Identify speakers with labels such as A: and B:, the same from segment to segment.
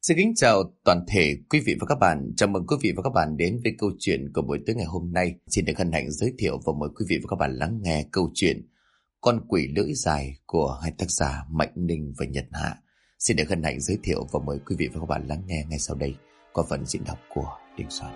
A: Xin kính chào toàn thể quý vị và các bạn. Chào mừng quý vị và các bạn đến với câu chuyện của buổi tối ngày hôm nay. Xin được hân hạnh giới thiệu và mời quý vị và các bạn lắng nghe câu chuyện Con quỷ lưỡi dài của hai tác giả Mạnh Ninh và Nhật Hạ. Xin được hân hạnh giới thiệu và mời quý vị và các bạn lắng nghe ngay sau đây qua phần diễn đọc của Đình Soạn.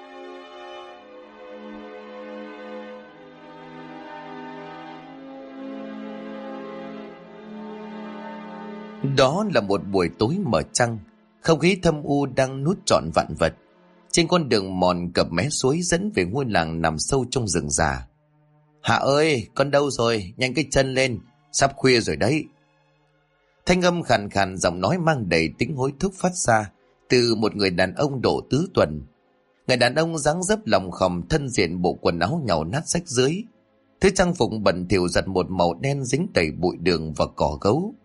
A: Đó là một buổi tối mở trăng. Không khí thâm u đang nuốt trọn vạn vật. Trên con đường mòn cập mé suối dẫn về ngôi làng nằm sâu trong rừng già. Hạ ơi, con đâu rồi? Nhanh cái chân lên, sắp khuya rồi đấy. Thanh âm khàn khàn, giọng nói mang đầy tính hối thúc phát ra từ một người đàn ông độ tứ tuần. Người đàn ông dáng dấp lòng khòm, thân diện bộ quần áo nhàu nát rách dưới. Thứ trang phục bẩn thỉu giặt một màu đen dính đầy bụi đường và cỏ gấu.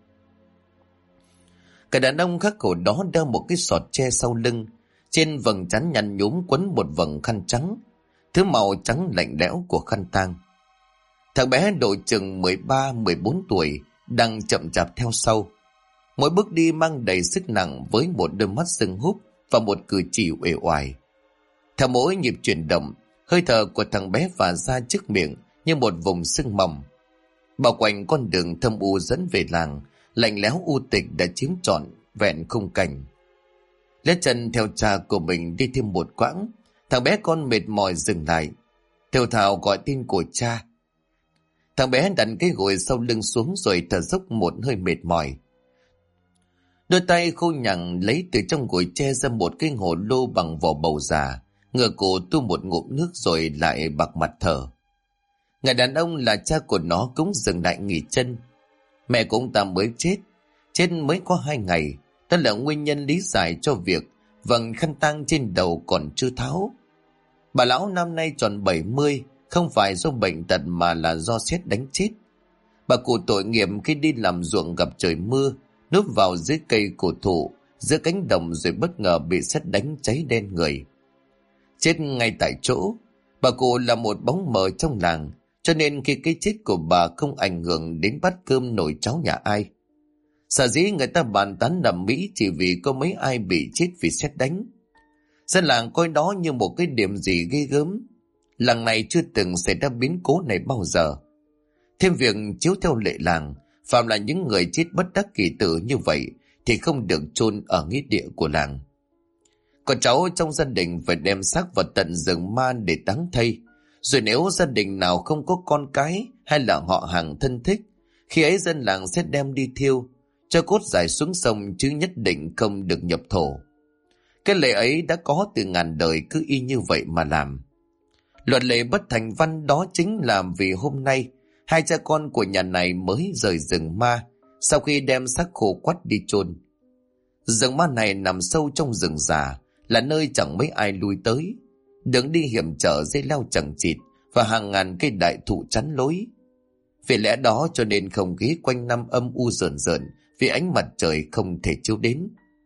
A: Cái đàn ông khắc khổ đó đeo một cái sọt tre sau lưng, trên vầng trán nhăn nhúm quấn một vầng khăn trắng, thứ màu trắng lạnh lẽo của khăn tang. Thằng bé độ chừng 13-14 tuổi đang chậm chạp theo sau. Mỗi bước đi mang đầy sức nặng với một đôi mắt sưng húp và một cử chỉ uể oải. Theo mỗi nhịp chuyển động, hơi thở của thằng bé phả ra trước miệng như một vùng sưng mỏng. Bao quanh con đường thâm u dẫn về làng, lạnh lẽo u tịch đã chiếm trọn vẹn khung cảnh. Lết chân theo cha của mình đi thêm một quãng, thằng bé con mệt mỏi dừng lại, thều thào gọi tên của cha. Thằng bé đặt cái gối sau lưng xuống rồi thở dốc một hơi mệt mỏi. Đôi tay khô nhằng lấy từ trong gối tre ra một cái hồ lô bằng vỏ bầu già, ngửa cổ tu một ngụm nước rồi lại bạc mặt thở. Người đàn ông là cha của nó cũng dừng lại nghỉ chân. Mẹ của ông ta mới chết mới có 2 ngày. Đó là nguyên nhân lý giải cho việc vầng khăn tang trên đầu còn chưa tháo. Bà lão năm nay tròn 70, không phải do bệnh tật mà là do sét đánh chết. Bà cụ tội nghiệp khi đi làm ruộng gặp trời mưa, núp vào dưới cây cổ thụ, giữa cánh đồng rồi bất ngờ bị sét đánh cháy đen người. Chết ngay tại chỗ. Bà cụ là một bóng mờ trong làng, cho nên khi cái chết của bà không ảnh hưởng đến bát cơm nồi cháo nhà ai. Sở dĩ người ta bàn tán đầm mỹ chỉ vì có mấy ai bị chết vì sét đánh. Dân làng coi đó như một cái điểm gì ghê gớm. Làng này chưa từng xảy ra biến cố này bao giờ. Thêm việc chiếu theo lệ làng, phạm là những người chết bất đắc kỳ tử như vậy thì không được chôn ở nghĩa địa của làng. Con cháu trong gia đình phải đem xác vào tận rừng ma để táng thây. Rồi nếu gia đình nào không có con cái hay là họ hàng thân thích, khi ấy dân làng sẽ đem đi thiêu, cho cốt giải xuống sông chứ nhất định không được nhập thổ. Cái lệ ấy đã có từ ngàn đời, cứ y như vậy mà làm. Luật lệ bất thành văn đó chính là vì hôm nay hai cha con của nhà này mới rời rừng ma sau khi đem xác khô quắt đi chôn. Rừng ma này nằm sâu trong rừng già, là nơi chẳng mấy ai lui tới. Đường đi hiểm trở, dây leo chằng chịt và hàng ngàn cây đại thụ chắn lối. Vì lẽ đó cho nên không khí quanh năm âm u rợn rợn vì ánh mặt trời không thể chiếu đến.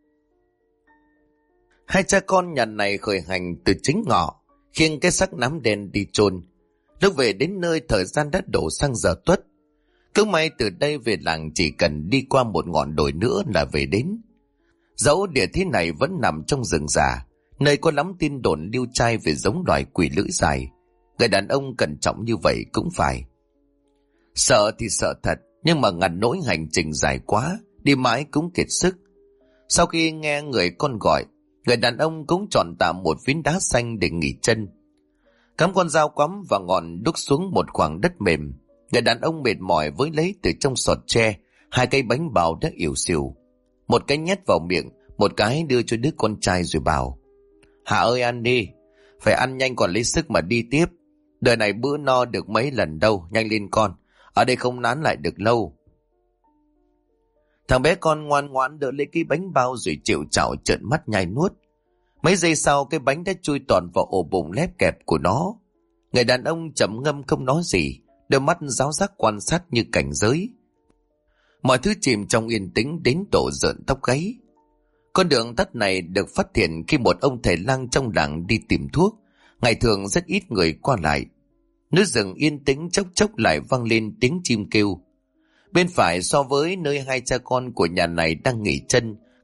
A: Hai cha con nhà này khởi hành từ chính ngọ, khiêng cái xác nắm đen đi chôn. Lúc về đến nơi thời gian đã đổ sang giờ tuất. Cứ may từ đây về làng chỉ cần đi qua một ngọn đồi nữa là về đến. Dẫu địa thế này vẫn nằm trong rừng già, nơi có lắm tin đồn điêu trai về giống loài quỷ lưỡi dài. Người đàn ông cẩn trọng như vậy cũng phải. Sợ thì sợ thật, nhưng mà ngặt nỗi hành trình dài quá, đi mãi cũng kiệt sức. Sau khi nghe người con gọi, người đàn ông cũng chọn tạm một phiến đá xanh để nghỉ chân. Cắm con dao quắm và ngọn đúc xuống một khoảng đất mềm. Người đàn ông mệt mỏi với lấy từ trong sọt tre 2 cây bánh bao đã ỉu xìu. Một cái nhét vào miệng, một cái đưa cho đứa con trai rồi bảo: Hạ ơi, ăn đi, phải ăn nhanh còn lấy sức mà đi tiếp. Đời này bữa no được mấy lần đâu, nhanh lên con, ở đây không nán lại được lâu. Thằng bé con ngoan ngoãn đỡ lấy cái bánh bao rồi chịu chảo trợn mắt nhai nuốt. Mấy giây sau cái bánh đã chui toàn vào ổ bụng lép kẹp của nó. Người đàn ông trầm ngâm không nói gì, đôi mắt giáo giác quan sát như cảnh giới. Mọi thứ chìm trong yên tĩnh đến tổ rợn tóc gáy. Con đường tắt này được phát hiện khi một ông thầy lang trong làng đi tìm thuốc. Ngày thường rất ít người qua lại. Núi rừng yên tĩnh chốc chốc lại vang lên tiếng chim kêu. Bên phải so với nơi hai cha con của nhà này đang nghỉ chân,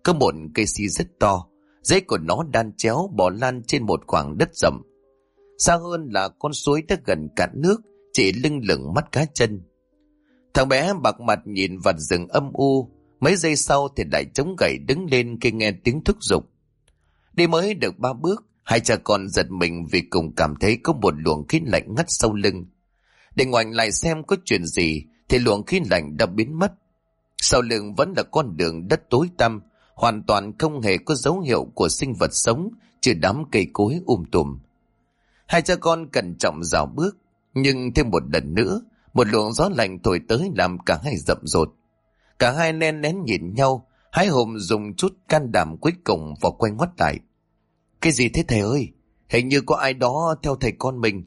A: có một cây si rất to, rễ của nó đan chéo bò lan trên một khoảng đất rậm. Xa hơn là con suối đã gần cạn nước, chỉ lưng lửng mắt cá chân. Thằng bé bạc mặt nhìn vào rừng âm u, mấy giây sau thì lại chống gậy đứng lên khi nghe tiếng thúc giục. Đi mới được 3 bước, hai cha con giật mình vì cùng cảm thấy có một luồng khí lạnh ngắt sau lưng. Để ngoảnh lại xem có chuyện gì thì luồng khí lạnh đã biến mất. Sau lưng vẫn là con đường đất tối tăm, hoàn toàn không hề có dấu hiệu của sinh vật sống, trừ đám cây cối tùm. Hai cha con cẩn trọng rào bước, nhưng thêm một lần nữa, một luồng gió lạnh thổi tới làm cả hai rậm rột. Cả hai len lén nhìn nhau, hái hùng dùng chút can đảm cuối cùng và quay ngoắt lại. Cái gì thế thầy ơi? Hình như có ai đó theo thầy con mình.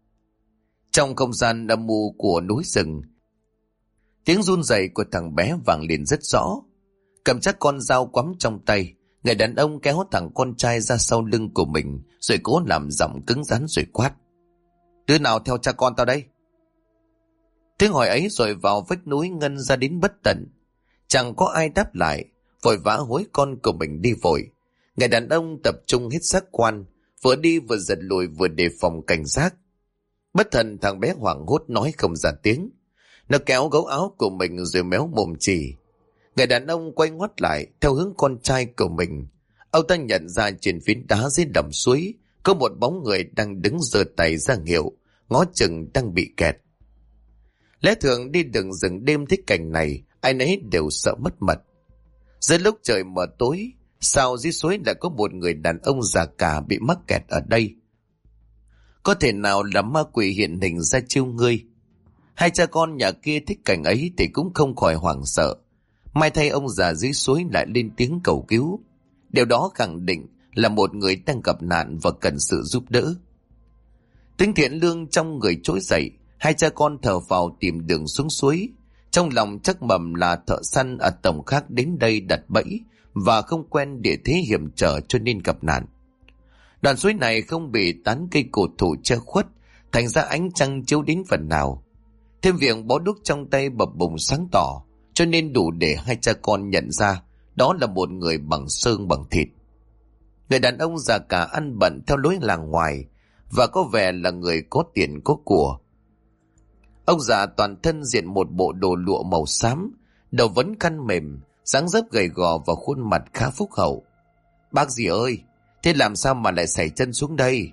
A: Trong không gian âm mưu của núi rừng, tiếng run rẩy của thằng bé vang lên rất rõ. Cầm chắc con dao quắm trong tay, người đàn ông kéo thằng con trai ra sau lưng của mình, rồi cố làm giọng cứng rắn rồi quát. Đứa nào theo cha con tao đây? Tiếng hỏi ấy rồi vào vách núi ngân ra đến bất tận. Chẳng có ai đáp lại, vội vã hối con của mình đi vội. Người đàn ông tập trung hết giác quan, vừa đi vừa giật lùi vừa đề phòng cảnh giác. Bất thần thằng bé hoảng hốt nói không ra tiếng. Nó kéo gấu áo của mình rồi méo mồm chỉ. Người đàn ông quay ngoắt lại theo hướng con trai của mình. Ông ta nhận ra trên phiến đá dưới đầm suối có một bóng người đang đứng giơ tay ra hiệu, ngó chừng đang bị kẹt. Lẽ thường đi đường rừng đêm thích cảnh này, ai nấy đều sợ mất mật. Giữa lúc trời mờ tối, sao dưới suối lại có một người đàn ông già cả bị mắc kẹt ở đây? Có thể nào là ma quỷ hiện hình ra chiêu ngươi? Hai cha con nhà kia thích cảnh ấy thì cũng không khỏi hoảng sợ. May thay ông già dưới suối lại lên tiếng cầu cứu. Điều đó khẳng định là một người đang gặp nạn và cần sự giúp đỡ. Tính thiện lương trong người trỗi dậy, hai cha con thở phào tìm đường xuống suối. Trong lòng chắc mầm là thợ săn ở tổng khác đến đây đặt bẫy và không quen địa thế hiểm trở cho nên gặp nạn. Đoạn suối này không bị tán cây cổ thụ che khuất, thành ra ánh trăng chiếu đến phần nào. Thêm việc bó đuốc trong tay bập bùng sáng tỏ, cho nên đủ để hai cha con nhận ra đó là một người bằng xương bằng thịt. Người đàn ông già cả ăn bận theo lối làng ngoài và có vẻ là người có tiền có của. Ông già toàn thân diện một bộ đồ lụa màu xám, đầu vấn khăn mềm, dáng dấp gầy gò và khuôn mặt khá phúc hậu. Bác gì ơi, thế làm sao mà lại sảy chân xuống đây?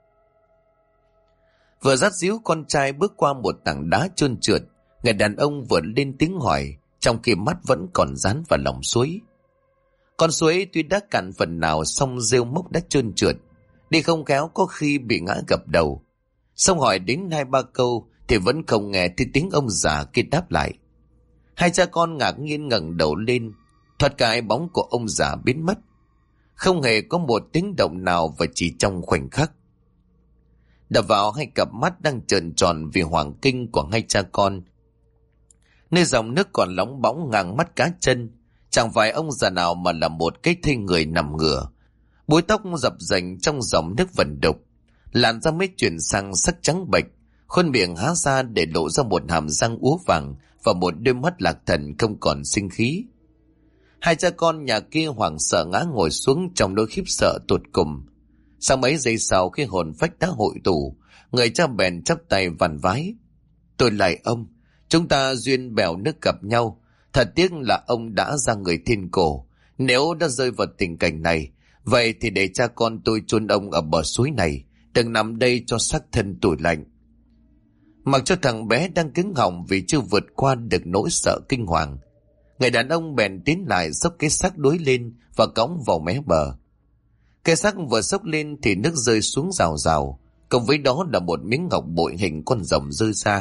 A: Vừa dắt díu con trai bước qua một tảng đá trơn trượt, người đàn ông vừa lên tiếng hỏi, trong khi mắt vẫn còn dán vào lòng suối. Con suối tuy đã cạn phần nào song rêu mốc đã trơn trượt, đi không khéo có khi bị ngã gập đầu. Xong hỏi đến 2-3 câu thì vẫn không nghe thấy tiếng ông già kia đáp lại. Hai cha con ngạc nhiên ngẩng đầu lên, thoạt cái bóng của ông già biến mất. Không hề có một tiếng động nào và chỉ trong khoảnh khắc. Đập vào hai cặp mắt đang trợn tròn vì hoàng kinh của hai cha con. Nơi dòng nước còn lóng bóng ngang mắt cá chân, chẳng phải ông già nào mà là một cái thây người nằm ngửa. Búi tóc dập dềnh trong dòng nước vần đục, làn da mới chuyển sang sắc trắng bệch, khuôn miệng há ra để lộ ra một hàm răng úa vàng và một đôi mắt lạc thần không còn sinh khí. Hai cha con nhà kia hoảng sợ ngã ngồi xuống trong nỗi khiếp sợ tột cùng. Sau mấy giây sau khi hồn phách đã hội tụ, người cha bèn chắp tay vàn vái. Tôi lạy ông, chúng ta duyên bèo nước gặp nhau, thật tiếc là ông đã ra người thiên cổ. Nếu đã rơi vào tình cảnh này, vậy thì để cha con tôi chôn ông ở bờ suối này, đừng nằm đây cho xác thân tủi lạnh. Mặc cho thằng bé đang cứng họng vì chưa vượt qua được nỗi sợ kinh hoàng, người đàn ông bèn tiến lại xốc cái xác đuối lên và cõng vào mé bờ. Cái xác vừa xốc lên thì nước rơi xuống rào rào, cùng với đó là một miếng ngọc bội hình con rồng rơi ra.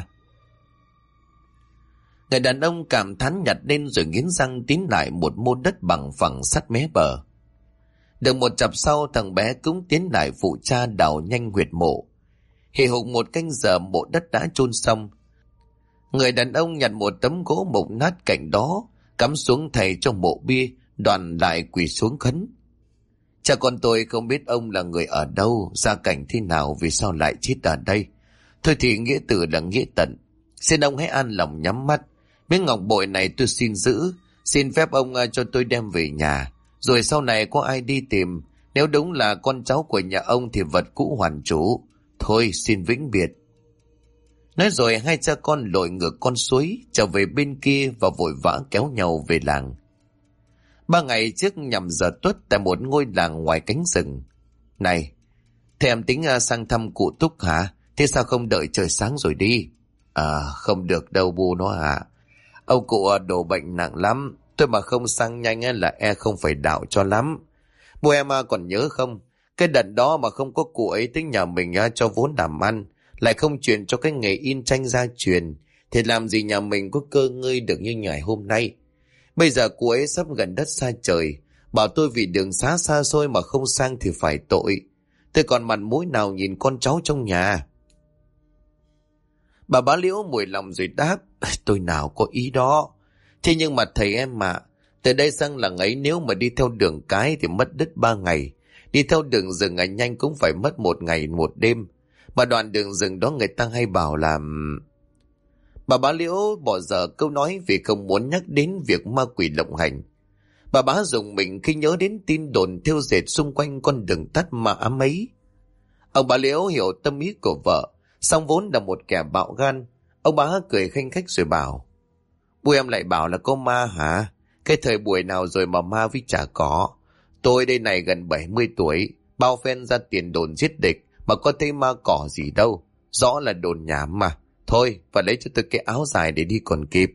A: Người đàn ông cảm thán nhặt lên rồi nghiến răng tiến lại một mô đất bằng phẳng sát mé bờ. Được một chập sau, thằng bé cũng tiến lại phụ cha đào nhanh huyệt mộ. Hì hục một canh giờ mộ đất đã chôn xong. Người đàn ông nhặt một tấm gỗ mục nát cạnh đó, cắm xuống thầy trong mộ bia, đoạn lại quỳ xuống khấn. Cha con tôi không biết ông là người ở đâu, gia cảnh thế nào, vì sao lại chết ở đây. Thôi thì nghĩa tử là nghĩa tận. Xin ông hãy an lòng nhắm mắt. Miếng ngọc bội này tôi xin giữ. Xin phép ông cho tôi đem về nhà. Rồi sau này có ai đi tìm, nếu đúng là con cháu của nhà ông thì vật cũ hoàn chủ. Thôi xin vĩnh biệt. Nói rồi hai cha con lội ngược con suối trở về bên kia và vội vã kéo nhau về làng. 3 ngày trước nhằm giờ tuất tại một ngôi làng ngoài cánh rừng. Này, thế em tính sang thăm cụ Túc hả? Thế sao không đợi trời sáng rồi đi? À, không được đâu bu nó hả? Ông cụ đổ bệnh nặng lắm. Tôi mà không sang nhanh là không phải đạo cho lắm. Bu em còn nhớ không? Cái đợt đó mà không có cụ ấy tính nhà mình cho vốn làm ăn, lại không truyền cho cái nghề in tranh gia truyền, thì làm gì nhà mình có cơ ngơi được như ngày hôm nay. Bây giờ cụ ấy sắp gần đất xa trời, bảo tôi vì đường xá xa xôi mà không sang thì phải tội. Tôi còn mặt mũi nào nhìn con cháu trong nhà. Bà bá Liễu mùi lòng rồi đáp, tôi nào có ý đó. Thế nhưng mà thầy em mà, từ đây sang làng ấy nếu mà đi theo đường cái thì mất đứt 3 ngày. Đi theo đường rừng nhanh cũng phải mất 1 ngày 1 đêm. Mà đoạn đường rừng đó người ta hay bảo là... Bà bá Liễu bỏ dở câu nói vì không muốn nhắc đến việc ma quỷ lộng hành. Bà bá dùng mình khi nhớ đến tin đồn thêu dệt xung quanh con đường tắt ma ám ấy. Ông bá Liễu hiểu tâm ý của vợ, song vốn là một kẻ bạo gan. Ông bá cười khanh khách rồi bảo, bu em lại bảo là có ma hả? Cái thời buổi nào rồi mà ma với chả có. Tôi đây này gần 70 tuổi, bao phen ra tiền đồn giết địch mà có thấy ma cỏ gì đâu. Rõ là đồn nhảm mà. Thôi, phải lấy cho tôi cái áo dài để đi còn kịp.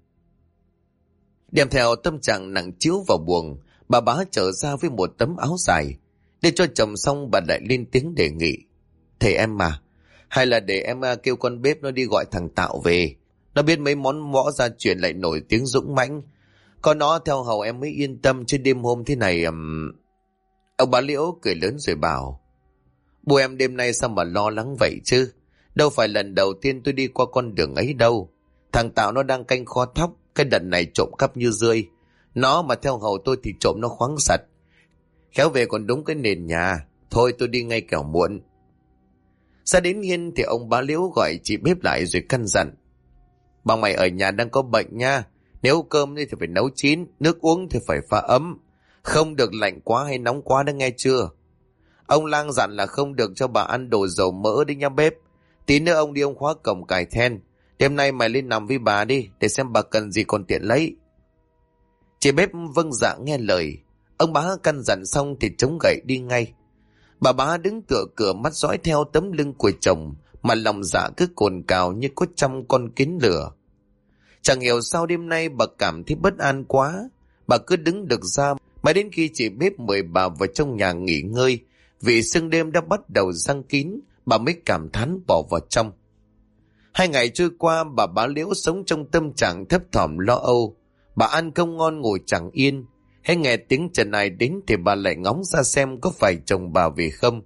A: Đem theo tâm trạng nặng chiếu vào buồng, bà bá trở ra với một tấm áo dài. Để cho chồng xong bà lại lên tiếng đề nghị. Thầy em mà, hay là để em kêu con bếp nó đi gọi thằng Tạo về. Nó biết mấy món võ gia truyền lại nổi tiếng dũng mãnh. Có nó theo hầu em mới yên tâm, chứ đêm hôm thế này... Ông bá Liễu cười lớn rồi bảo, bu em đêm nay sao mà lo lắng vậy chứ? Đâu phải lần đầu tiên tôi đi qua con đường ấy đâu. Thằng Tạo nó đang canh kho thóc, cái đợt này trộm cắp như rươi. Nó mà theo hầu tôi thì trộm nó khoáng sạch. Khéo về còn đúng cái nền nhà. Thôi tôi đi ngay kẻo muộn. Ra đến hiên thì ông bá Liễu gọi chị bếp lại rồi căn dặn. Bà mày ở nhà đang có bệnh nha. Nếu cơm thì phải nấu chín, nước uống thì phải pha ấm. Không được lạnh quá hay nóng quá đó nghe chưa? Ông lang dặn là không được cho bà ăn đồ dầu mỡ đi nha bếp. Tí nữa ông đi ông khóa cổng cài then. Đêm nay mày lên nằm với bà đi, để xem bà cần gì còn tiện lấy. Chị bếp vâng dạ nghe lời. Ông bá căn dặn xong thì chống gậy đi ngay. Bà bá đứng tựa cửa mắt dõi theo tấm lưng của chồng, mà lòng dạ cứ cồn cào như có trăm con kiến lửa. Chẳng hiểu sao đêm nay bà cảm thấy bất an quá. Bà cứ đứng được ra mãi đến khi chị bếp mời bà vào trong nhà nghỉ ngơi. Vì sương đêm đã bắt đầu giăng kín, bà mới cảm thán bỏ vào trong. 2 ngày trôi qua, bà bá Liễu sống trong tâm trạng thấp thỏm lo âu. Bà ăn không ngon ngồi chẳng yên. Hay nghe tiếng Trần Ai đến thì bà lại ngóng ra xem có phải chồng bà về không.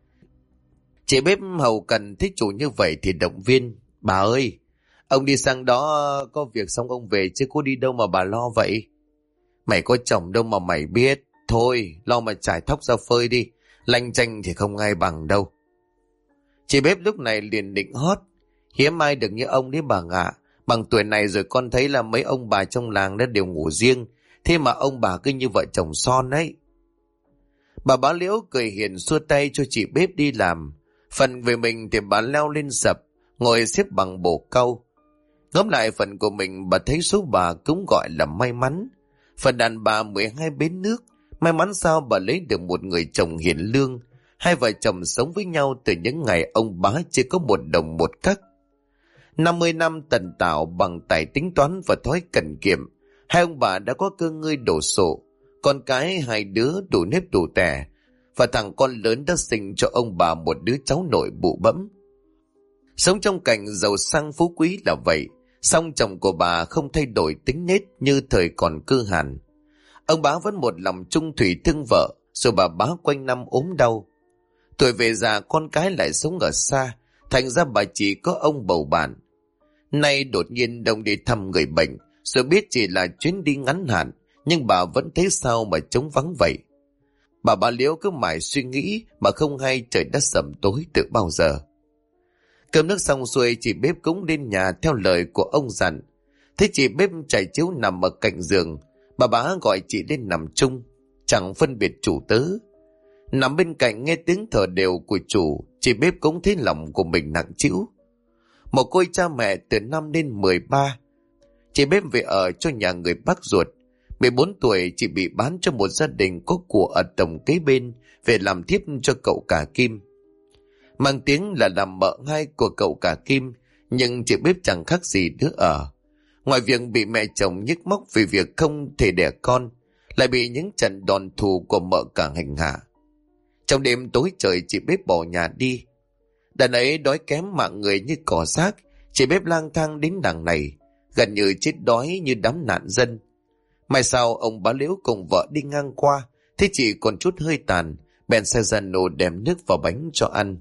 A: Chị bếp hầu cần thấy chủ như vậy thì động viên. Bà ơi, ông đi sang đó có việc xong ông về chứ có đi đâu mà bà lo vậy. Mày có chồng đâu mà mày biết. Thôi, lo mà trải thóc ra phơi đi. Lanh chanh thì không ai bằng đâu. Chị bếp lúc này liền định hót. Hiếm ai được như ông đấy bà ạ. Bằng tuổi này rồi con thấy là mấy ông bà trong làng đã đều ngủ riêng. Thế mà ông bà cứ như vợ chồng son ấy. Bà bá Liễu cười hiền xua tay cho chị bếp đi làm. Phần về mình thì bà leo lên sập, ngồi xếp bằng bổ cau. Ngẫm lại phần của mình, bà thấy số bà cũng gọi là may mắn. Phần đàn bà 12 bến nước, may mắn sao bà lấy được một người chồng hiền lương. 2 vợ chồng sống với nhau từ những ngày ông bá chỉ có 1 đồng 1 cắc. 50 năm tần tảo bằng tài tính toán và thói cần kiệm, 2 ông bà đã có cơ ngơi đổ sộ. Con cái 2 đứa đủ nếp đủ tẻ, và thằng con lớn đã sinh cho ông bà một đứa cháu nội bụ bẫm. Sống trong cảnh giàu sang phú quý là vậy, song chồng của bà không thay đổi tính nết như thời còn cư hàn. Ông bá vẫn một lòng trung thủy thương vợ, rồi bà bá quanh năm ốm đau. Tuổi về già con cái lại sống ở xa, thành ra bà chỉ có ông bầu bạn. Nay đột nhiên đông đi thăm người bệnh, rồi biết chỉ là chuyến đi ngắn hạn, nhưng bà vẫn thấy sao mà trống vắng vậy. Bà bá Liễu cứ mãi suy nghĩ mà không hay trời đất sầm tối từ bao giờ. Cơm nước xong xuôi, chị bếp cũng lên nhà theo lời của ông dặn. Thấy chị bếp trải chiếu nằm ở cạnh giường, bà bá gọi chị lên nằm chung. chẳng phân biệt chủ tớ. Nằm bên cạnh nghe tiếng thở đều của chủ, chị bếp cũng thấy lòng của mình nặng trĩu. Một cô cha mẹ từ 5 đến 13, chị bếp về ở cho nhà người bác ruột. 14 tuổi chị bị bán cho một gia đình có của ở tổng kế bên về làm thiếp cho cậu cả Kim. Mang tiếng là làm mợ hai của cậu cả Kim, nhưng chị bếp chẳng khác gì đứa ở. Ngoài việc bị mẹ chồng nhức móc vì việc không thể đẻ con, lại bị những trận đòn thù của mợ cả hành hạ. Trong đêm tối trời chị bếp bỏ nhà đi. Đàn ấy đói kém mạng người như cỏ rác, chị bếp lang thang đến đằng này, gần như chết đói như đám nạn dân. Mai sau ông bá Liễu cùng vợ đi ngang qua, thấy chị còn chút hơi tàn, bèn xe ra nổ đem nước vào bánh cho ăn.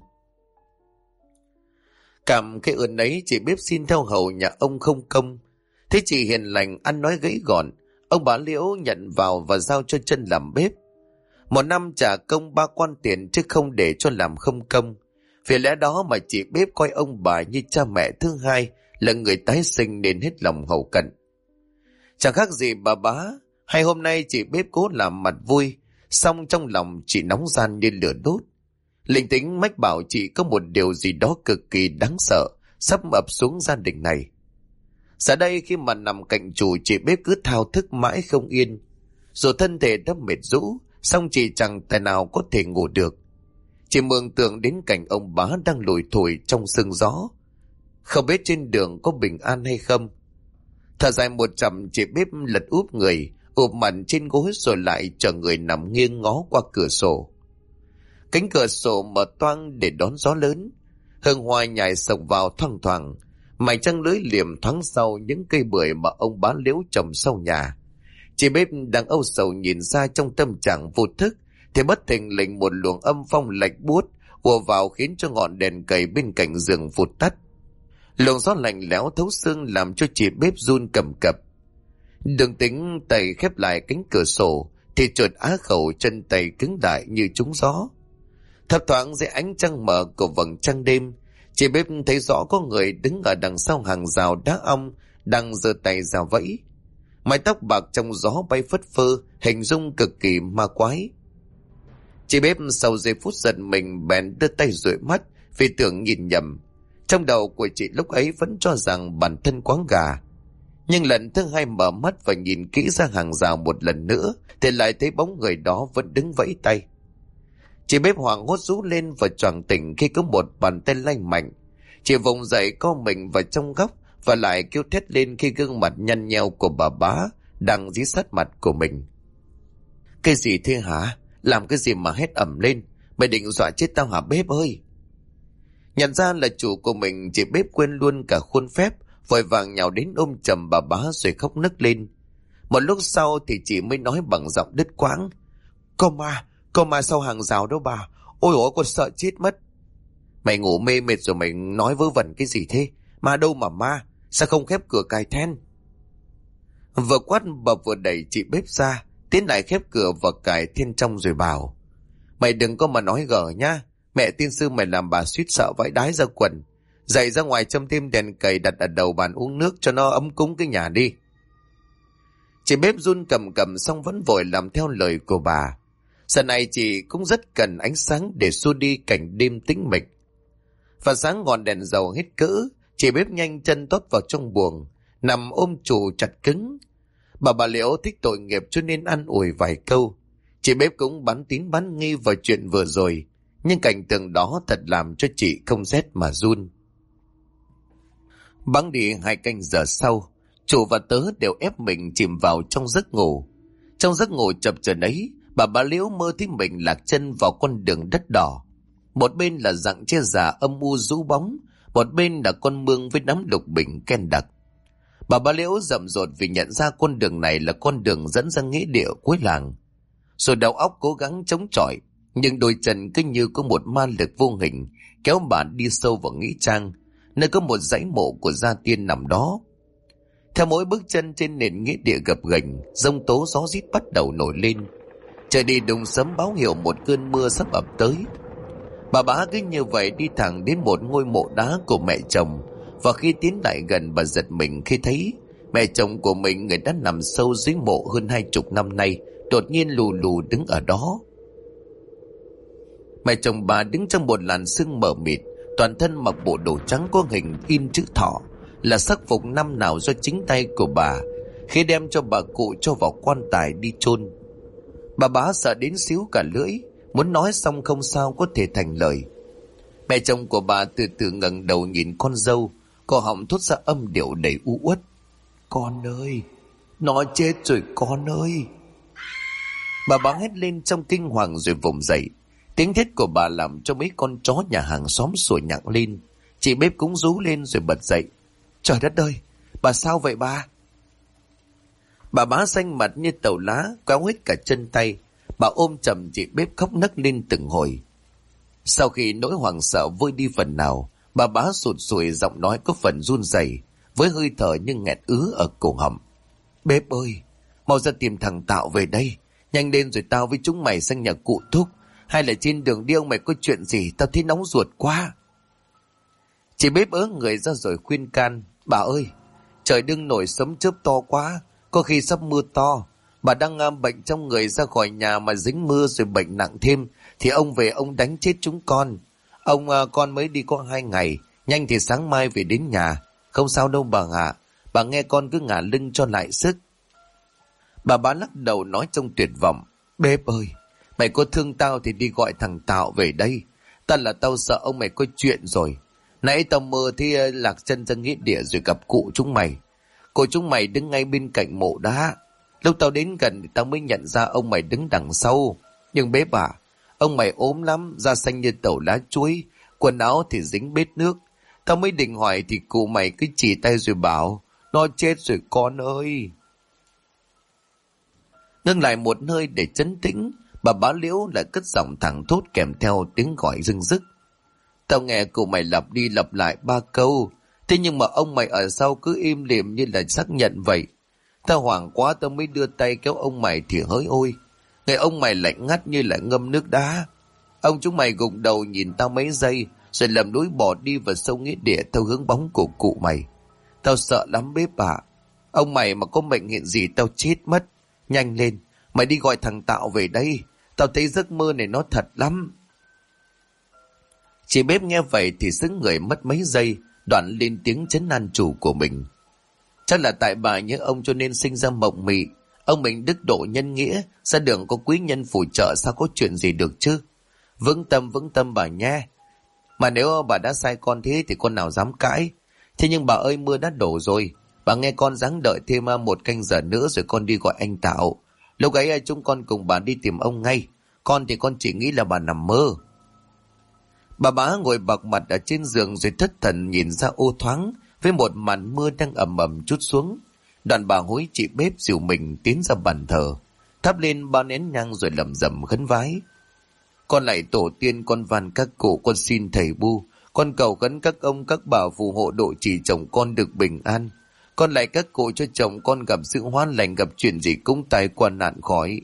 A: Cảm cái ơn ấy, chị bếp xin theo hầu nhà ông không công. Thấy chị hiền lành, ăn nói gãy gọn, ông bá Liễu nhận vào và giao cho chân làm bếp. Một năm trả công 3 quan tiền chứ không để cho làm không công. Vì lẽ đó mà chị bếp coi ông bà như cha mẹ thứ hai, là người tái sinh nên hết lòng hậu cận. Chẳng khác gì bà bá, hay hôm nay chị bếp cố làm mặt vui, song trong lòng chị nóng gian như lửa đốt. Linh tính mách bảo chị có một điều gì đó cực kỳ đáng sợ sắp ập xuống gia đình này. Giờ đây khi mà nằm cạnh chủ, chị bếp cứ thao thức mãi không yên. Dù thân thể đã mệt rũ, song chị chẳng tài nào có thể ngủ được. Chị mường tượng đến cảnh ông bá đang lủi thủi trong sương gió, không biết trên đường có bình an hay không. Thở dài một chậm, chị bếp lật úp người, ụp mặt trên gối rồi lại chờ người nằm nghiêng ngó qua cửa sổ. Cánh cửa sổ mở toang để đón gió lớn, hương hoa nhài sộc vào thoang thoảng, mày trăng lưới liềm thoáng sau những cây bưởi mà ông bá Liễu trồng sau nhà. Chị bếp đang âu sầu nhìn ra trong tâm trạng vô thức, thì bất thình lình một luồng âm phong lạnh buốt ùa vào khiến cho ngọn đèn cầy bên cạnh giường vụt tắt. Luồng gió lạnh lẽo thấu xương làm cho chị bếp run cầm cập. Đường Tính tay khép lại cánh cửa sổ thì chợt á khẩu, chân tay cứng đại như trúng gió. Thấp thoáng dưới ánh trăng mờ của vầng trăng đêm, chị bếp thấy rõ có người đứng ở đằng sau hàng rào đá ong, đang giơ tay ra vẫy. Mái tóc bạc trong gió bay phất phơ, hình dung cực kỳ ma quái. Chị bếp sau giây phút giận mình bèn đưa tay dụi mắt vì tưởng nhìn nhầm. Trong đầu của chị lúc ấy vẫn cho rằng bản thân quáng gà. Nhưng lần thứ hai mở mắt và nhìn kỹ ra hàng rào một lần nữa thì lại thấy bóng người đó vẫn đứng vẫy tay. Chị bếp hoảng hốt rú lên và choàng tỉnh khi có một bàn tay lanh mạnh. Chị vùng dậy co mình vào trong góc và lại kêu thét lên khi gương mặt nhăn nheo của bà bá đang dí sát mặt của mình. Cái gì thế hả? Làm cái gì mà hét ẩm lên? Mày định dọa chết tao hả bếp ơi? Nhận ra là chủ của mình, chị bếp quên luôn cả khuôn phép, vội vàng nhào đến ôm chầm bà bá rồi khóc nức lên. Một lúc sau thì chị mới nói bằng giọng đứt quãng: Có ma sau hàng rào đó bà. Ôi ôi, con sợ chết mất. Mày ngủ mê mệt rồi mày nói vớ vẩn cái gì thế? Ma đâu mà ma? Sao không khép cửa cài then? Vừa quát bà vừa đẩy chị bếp ra, tiến lại khép cửa và cài then trong rồi bảo: Mày đừng có mà nói gở nhá. Mẹ tiên sư mày làm bà suýt sợ vãi đái ra quần. Dậy ra ngoài châm thêm đèn cầy đặt ở đầu bàn uống nước cho nó ấm cúng cái nhà đi. Chị bếp run cầm cầm xong vẫn vội làm theo lời của bà. Giờ này chị cũng rất cần ánh sáng để xua đi cảnh đêm tĩnh mịch. Và sáng ngọn đèn dầu hết cỡ, chị bếp nhanh chân tót vào trong buồng, nằm ôm chủ chặt cứng. Bà Liễu thích tội nghiệp cho nên ăn ủi vài câu. Chị bếp cũng bán tín bán nghi vào chuyện vừa rồi, nhưng cảnh tượng đó thật làm cho chị không rét mà run. Bẵng đi 2 canh giờ sau, chủ và tớ đều ép mình chìm vào trong giấc ngủ. Trong giấc ngủ chập chờn ấy, bà Liễu mơ thấy mình lạc chân vào con đường đất đỏ. Một bên là rặng tre già âm u rũ bóng, một bên là con mương với đám lục bình ken đặc. Bà Liễu rậm rột vì nhận ra con đường này là con đường dẫn ra nghĩa địa cuối làng. Rồi đầu óc cố gắng chống chọi, nhưng đôi chân cứ như có một ma lực vô hình kéo bà đi sâu vào nghĩa trang, nơi có một dãy mộ của gia tiên nằm đó. Theo mỗi bước chân trên nền nghĩa địa gập ghềnh, giông tố gió rít bắt đầu nổi lên. Trời đi đùng sấm báo hiệu một cơn mưa sắp ập tới. Bà bá cứ như vậy đi thẳng đến một ngôi mộ đá của mẹ chồng, và khi tiến lại gần bà giật mình khi thấy mẹ chồng của mình, người đã nằm sâu dưới mộ hơn 20 năm nay, đột nhiên lù lù đứng ở đó. Mẹ chồng bà đứng trong một làn sương mờ mịt, toàn thân mặc bộ đồ trắng có hình in chữ thọ, là sắc phục năm nào do chính tay của bà khi đem cho bà cụ cho vào quan tài đi chôn. Bà bá sợ đến xíu cả lưỡi, muốn nói xong không sao có thể thành lời. Mẹ chồng của bà từ từ ngẩng đầu nhìn con dâu, cổ họng thốt ra âm điệu đầy u uất: "Con ơi, nó chết rồi con ơi." Bà bá hét lên trong kinh hoàng rồi vùng dậy. Tiếng thét của bà làm cho mấy con chó nhà hàng xóm sủa nhặng lên. Chị bếp cũng rú lên rồi bật dậy: "Trời đất ơi, bà sao vậy bà?" Bà bá xanh mặt như tàu lá, quéo hết cả chân tay. Bà ôm chầm chị bếp khóc nấc lên từng hồi. Sau khi nỗi hoảng sợ vơi đi phần nào, bà bá sụt sùi, giọng nói có phần run rẩy, với hơi thở như nghẹt ứ ở cổ họng: "Bếp ơi, mau ra tìm thằng Tạo về đây. Nhanh lên rồi tao với chúng mày sang nhà cụ Thúc. Hay là trên đường đi ông mày có chuyện gì, tao thấy nóng ruột quá." Chị bếp ớ người ra rồi khuyên can: "Bà ơi, trời đương nổi sấm chớp to quá, có khi sắp mưa to. Bà đang bệnh trong người, ra khỏi nhà mà dính mưa rồi bệnh nặng thêm, thì ông về ông đánh chết chúng con. Con mới đi có 2 ngày, nhanh thì sáng mai về đến nhà. Không sao đâu bà ạ, bà nghe con cứ ngả lưng cho lại sức." Bà bá lắc đầu nói trong tuyệt vọng: "Bếp ơi, mày có thương tao thì đi gọi thằng Tạo về đây. Tao sợ ông mày có chuyện rồi. Nãy tao mơ thì lạc chân ra nghĩa địa rồi gặp cụ chúng mày. Cụ chúng mày đứng ngay bên cạnh mộ đá. Lúc tao đến gần thì tao mới nhận ra ông mày đứng đằng sau. Nhưng bếp à, ông mày ốm lắm, da xanh như tàu lá chuối, quần áo thì dính bết nước. Tao mới định hỏi thì cụ mày cứ chỉ tay rồi bảo: Nó chết rồi con ơi." Ngưng lại một hơi để trấn tĩnh, bà bá Liễu lại cất giọng thẳng thốt kèm theo tiếng gọi rưng rức: "Tao nghe cụ mày lặp đi lặp lại 3 câu, thế nhưng mà ông mày ở sau cứ im lìm như là xác nhận vậy. Tao hoảng quá, tao mới đưa tay kéo ông mày thì hỡi ôi, người ông mày lạnh ngắt như là ngâm nước đá. Ông chúng mày gục đầu nhìn tao mấy giây rồi lầm lũi bỏ đi vào sông nghĩa địa theo hướng bóng của cụ mày. Tao sợ lắm bếp ạ. Ông mày mà có mệnh hệ gì tao chết mất. Nhanh lên, mày đi gọi thằng Tạo về đây. Tao thấy giấc mơ này nó thật lắm." Chị bếp nghe vậy thì sững người mất mấy giây, đoạn lên tiếng trấn an chủ của mình: "Chắc là tại bà nhớ ông cho nên sinh ra mộng mị. Ông mình đức độ nhân nghĩa, ra đường có quý nhân phù trợ, sao có chuyện gì được chứ. Vững tâm bà nha. Mà nếu bà đã sai con thế thì con nào dám cãi. Thế nhưng bà ơi, mưa đã đổ rồi. Bà nghe con ráng đợi thêm 1 canh giờ nữa rồi con đi gọi anh Tạo. Lúc ấy chúng con cùng bà đi tìm ông ngay. Con thì con chỉ nghĩ là bà nằm mơ." Bà bá ngồi bạc mặt ở trên giường rồi thất thần nhìn ra ô thoáng với một màn mưa đang ầm ầm trút xuống. Đoạn bà hối chị bếp dìu mình tiến ra bàn thờ, thắp lên 3 nén nhang rồi lẩm rẩm khấn vái: "Con lạy tổ tiên, con van các cụ, con xin thầy Bu, con cầu khấn các ông các bà phù hộ độ trì chồng con được bình an. Con lạy các cụ cho chồng con gặp sự hoan lành, gặp chuyện gì cũng tai qua nạn khỏi."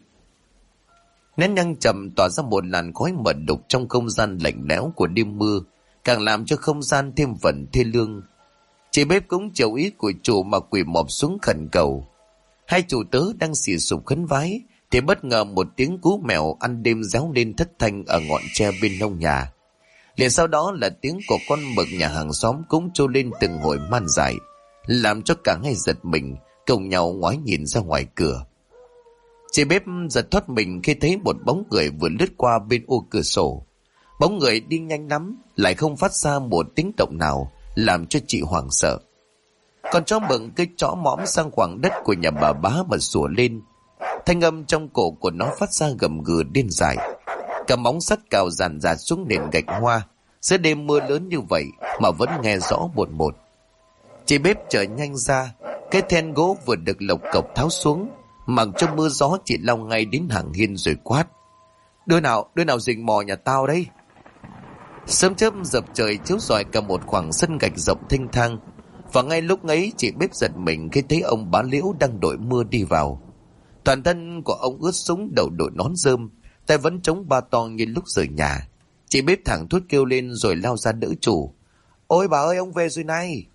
A: Nén nhang chậm tỏa ra một làn khói mờ đục trong không gian lạnh lẽo của đêm mưa, càng làm cho không gian thêm phần thê lương. Chị bếp cũng chiều ý của chủ mà quỳ mọp xuống khẩn cầu. Hai chủ tớ đang xì sụp khấn vái thì bất ngờ một tiếng cú mèo ăn đêm réo lên thất thanh ở ngọn tre bên nông nhà. Liền sau đó là tiếng của con mực nhà hàng xóm cũng trôi lên từng hồi man dại, làm cho cả hai giật mình, cùng nhau ngoái nhìn ra ngoài cửa. Chị bếp giật thoát mình khi thấy một bóng người vừa lướt qua bên ô cửa sổ. Bóng người đi nhanh lắm, lại không phát ra một tiếng động nào, làm cho chị hoảng sợ. Con chó mực cái chõ mõm sang khoảng đất của nhà bà bá mà sủa lên. Thanh âm trong cổ của nó phát ra gầm gừ điên dại. Cả móng sắt cào dàn dạt xuống nền gạch hoa. Giữa đêm mưa lớn như vậy mà vẫn nghe rõ một. Chị bếp trở nhanh ra, cái then gỗ vừa được lộc cộc tháo xuống, mặc cho mưa gió chị lao ngay đến hàng hiên rồi quát: Đứa nào rình mò nhà tao đấy?" Sớm chớp dập trời chiếu rọi cả một khoảng sân gạch rộng thênh thang, và ngay lúc ấy chị bếp giật mình khi thấy ông bá Liễu đang đội mưa đi vào. Toàn thân của ông ướt sũng, đầu đội nón rơm, tay vẫn chống ba to như lúc rời nhà. Chị bếp thẳng thốt kêu lên rồi lao ra đỡ chủ: "Ôi bà ơi, ông về rồi này!"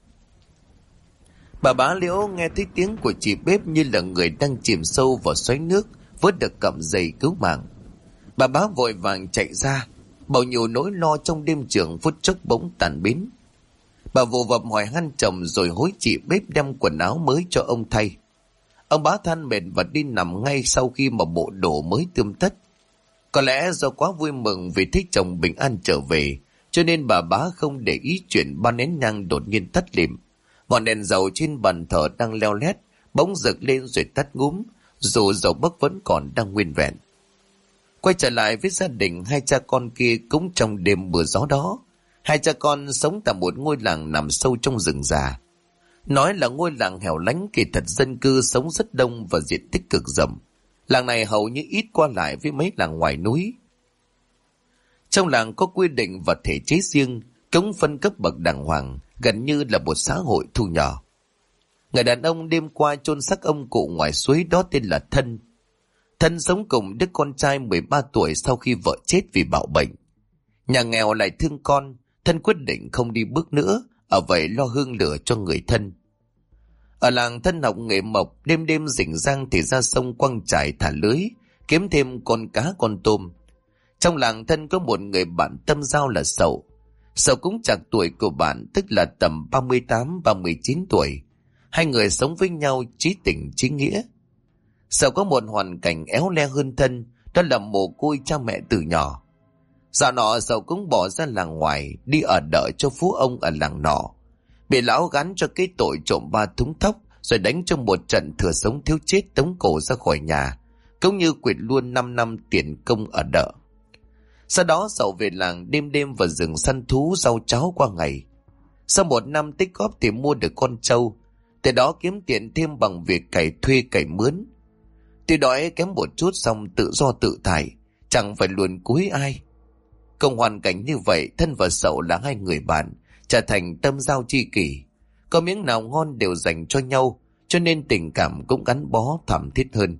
A: Bà bá Liễu nghe thấy tiếng của chị bếp như là người đang chìm sâu vào xoáy nước, vớt được cọng dây cứu mạng. Bà bá vội vàng chạy ra, bao nhiêu nỗi lo trong đêm trường phút chốc bỗng tàn biến. Bà vồ vập hỏi han chồng rồi hối chị bếp đem quần áo mới cho ông thay. Ông bá than mệt và đi nằm ngay sau khi mà bộ đồ mới tươm tất. Có lẽ do quá vui mừng vì thấy chồng bình an trở về, cho nên bà bá không để ý chuyện ba nén nhang đột nhiên tắt lịm. Ngọn đèn dầu trên bàn thờ đang leo lét bỗng rực lên rồi tắt ngúm, dù dầu bấc vẫn còn đang nguyên vẹn. Quay trở lại với gia đình hai cha con kia cũng trong đêm mưa gió đó. Hai cha con sống tại một ngôi làng nằm sâu trong rừng già. Nói là ngôi làng hẻo lánh, kỳ thật dân cư sống rất đông và diện tích cực rộng. Làng này hầu như ít qua lại với mấy làng ngoài núi. Trong làng có quy định và thể chế riêng, cống phân cấp bậc đàng hoàng, gần như là một xã hội thu nhỏ. Người đàn ông đêm qua chôn xác ông cụ ngoài suối đó tên là Thân. Thân sống cùng đứa con trai 13 tuổi sau khi vợ chết vì bạo bệnh. Nhà nghèo lại thương con, Thân quyết định không đi bước nữa, ở vậy lo hương lửa cho người thân. Ở làng Thân học nghề mộc, đêm đêm rảnh rang thì ra sông quăng chài thả lưới, kiếm thêm con cá con tôm. Trong làng Thân có một người bạn tâm giao là Sậu. Sậu cũng chạc tuổi của bạn, tức là tầm 38-39 tuổi. Hai người sống với nhau chí tình chí nghĩa. Sậu có một hoàn cảnh éo le hơn Thân, đó là mồ côi cha mẹ từ nhỏ. Dạo nọ Sậu cũng bỏ ra làng ngoài, đi ở đợi cho phú ông ở làng nọ. Bị lão gắn cho cái tội trộm 3 thúng thóc, rồi đánh trong một trận thừa sống thiếu chết tống cổ ra khỏi nhà, cũng như quyệt luôn 5 năm tiền công ở đợ. Sau đó Sậu về làng đêm đêm vào rừng săn thú rau cháo qua ngày. Sau 1 năm tích góp thì mua được con trâu, từ đó kiếm tiền thêm bằng việc cày thuê cày mướn. Tuy đói kém một chút xong tự do tự tại, chẳng phải luồn cúi ai. Cùng hoàn cảnh như vậy, Thân và Sậu là hai người bạn, trở thành tâm giao tri kỷ. Có miếng nào ngon đều dành cho nhau, cho nên tình cảm cũng gắn bó thẳm thiết hơn.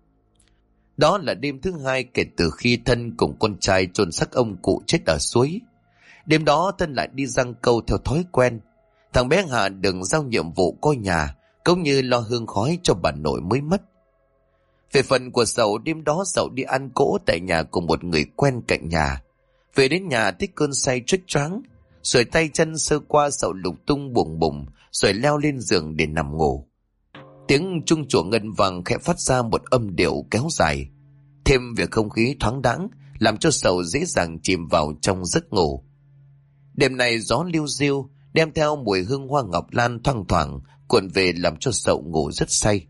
A: Đó là đêm thứ 2 kể từ khi Thân cùng con trai chôn xác ông cụ chết ở suối. Đêm đó Thân lại đi giăng câu theo thói quen. Thằng bé Hà đừng giao nhiệm vụ coi nhà, cũng như lo hương khói cho bà nội mới mất. Về phần của Sậu, đêm đó Sậu đi ăn cỗ tại nhà của một người quen cạnh nhà. Về đến nhà thích cơn say choáng choáng, rồi tay chân sơ qua Sậu lục tung bùng bùng, rồi leo lên giường để nằm ngủ. Tiếng chuông chùa ngân vang khẽ phát ra một âm điệu kéo dài, thêm việc không khí thoáng đãng làm cho Sậu dễ dàng chìm vào trong giấc ngủ. Đêm này gió liu riu đem theo mùi hương hoa ngọc lan thoang thoảng cuộn về làm cho Sậu ngủ rất say.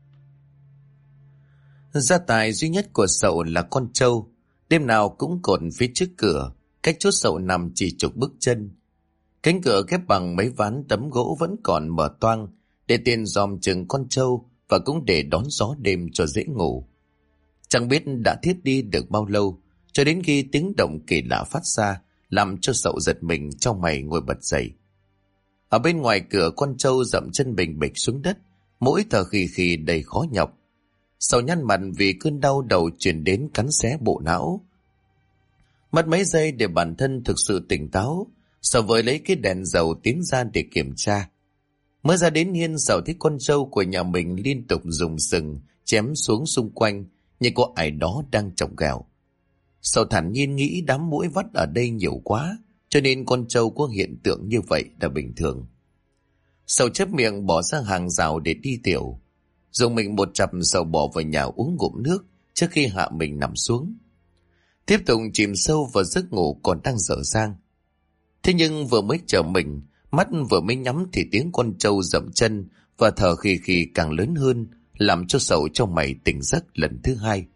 A: Gia tài duy nhất của Sậu là con trâu, đêm nào cũng cột phía trước cửa, cách chỗ Sậu nằm chỉ chục bước chân. Cánh cửa ghép bằng mấy ván tấm gỗ vẫn còn mở toang, để tiền dòm chừng con trâu và cũng để đón gió đêm cho dễ ngủ. Chẳng biết đã thiết đi được bao lâu, cho đến khi tiếng động kỳ lạ phát ra, làm cho Sậu giật mình trong mày ngồi bật dậy. Ở bên ngoài cửa, con trâu dậm chân bình bịch xuống đất, mỗi thở khì khì đầy khó nhọc. Sậu nhăn mặt vì cơn đau đầu truyền đến cắn xé bộ não. Mất mấy giây để bản thân thực sự tỉnh táo, Sậu với lấy cái đèn dầu tiến ra để kiểm tra. Mới ra đến hiên, Sậu thấy con trâu của nhà mình liên tục dùng sừng chém xuống xung quanh, như có ai đó đang chọc ghẹo. Sậu thản nhiên nghĩ đám muỗi vắt ở đây nhiều quá, cho nên con trâu có hiện tượng như vậy là bình thường. Sậu chép miệng bỏ ra hàng rào để đi tiểu. Dùng mình một chập, Sậu bỏ vào nhà uống ngụm nước trước khi hạ mình nằm xuống. Tiếp tục chìm sâu vào giấc ngủ còn đang dở dang. Thế nhưng vừa mới trở mình, mắt vừa mới nhắm thì tiếng con trâu dậm chân và thở khì khì càng lớn hơn, làm cho Sậu trong mày tỉnh giấc lần thứ 2.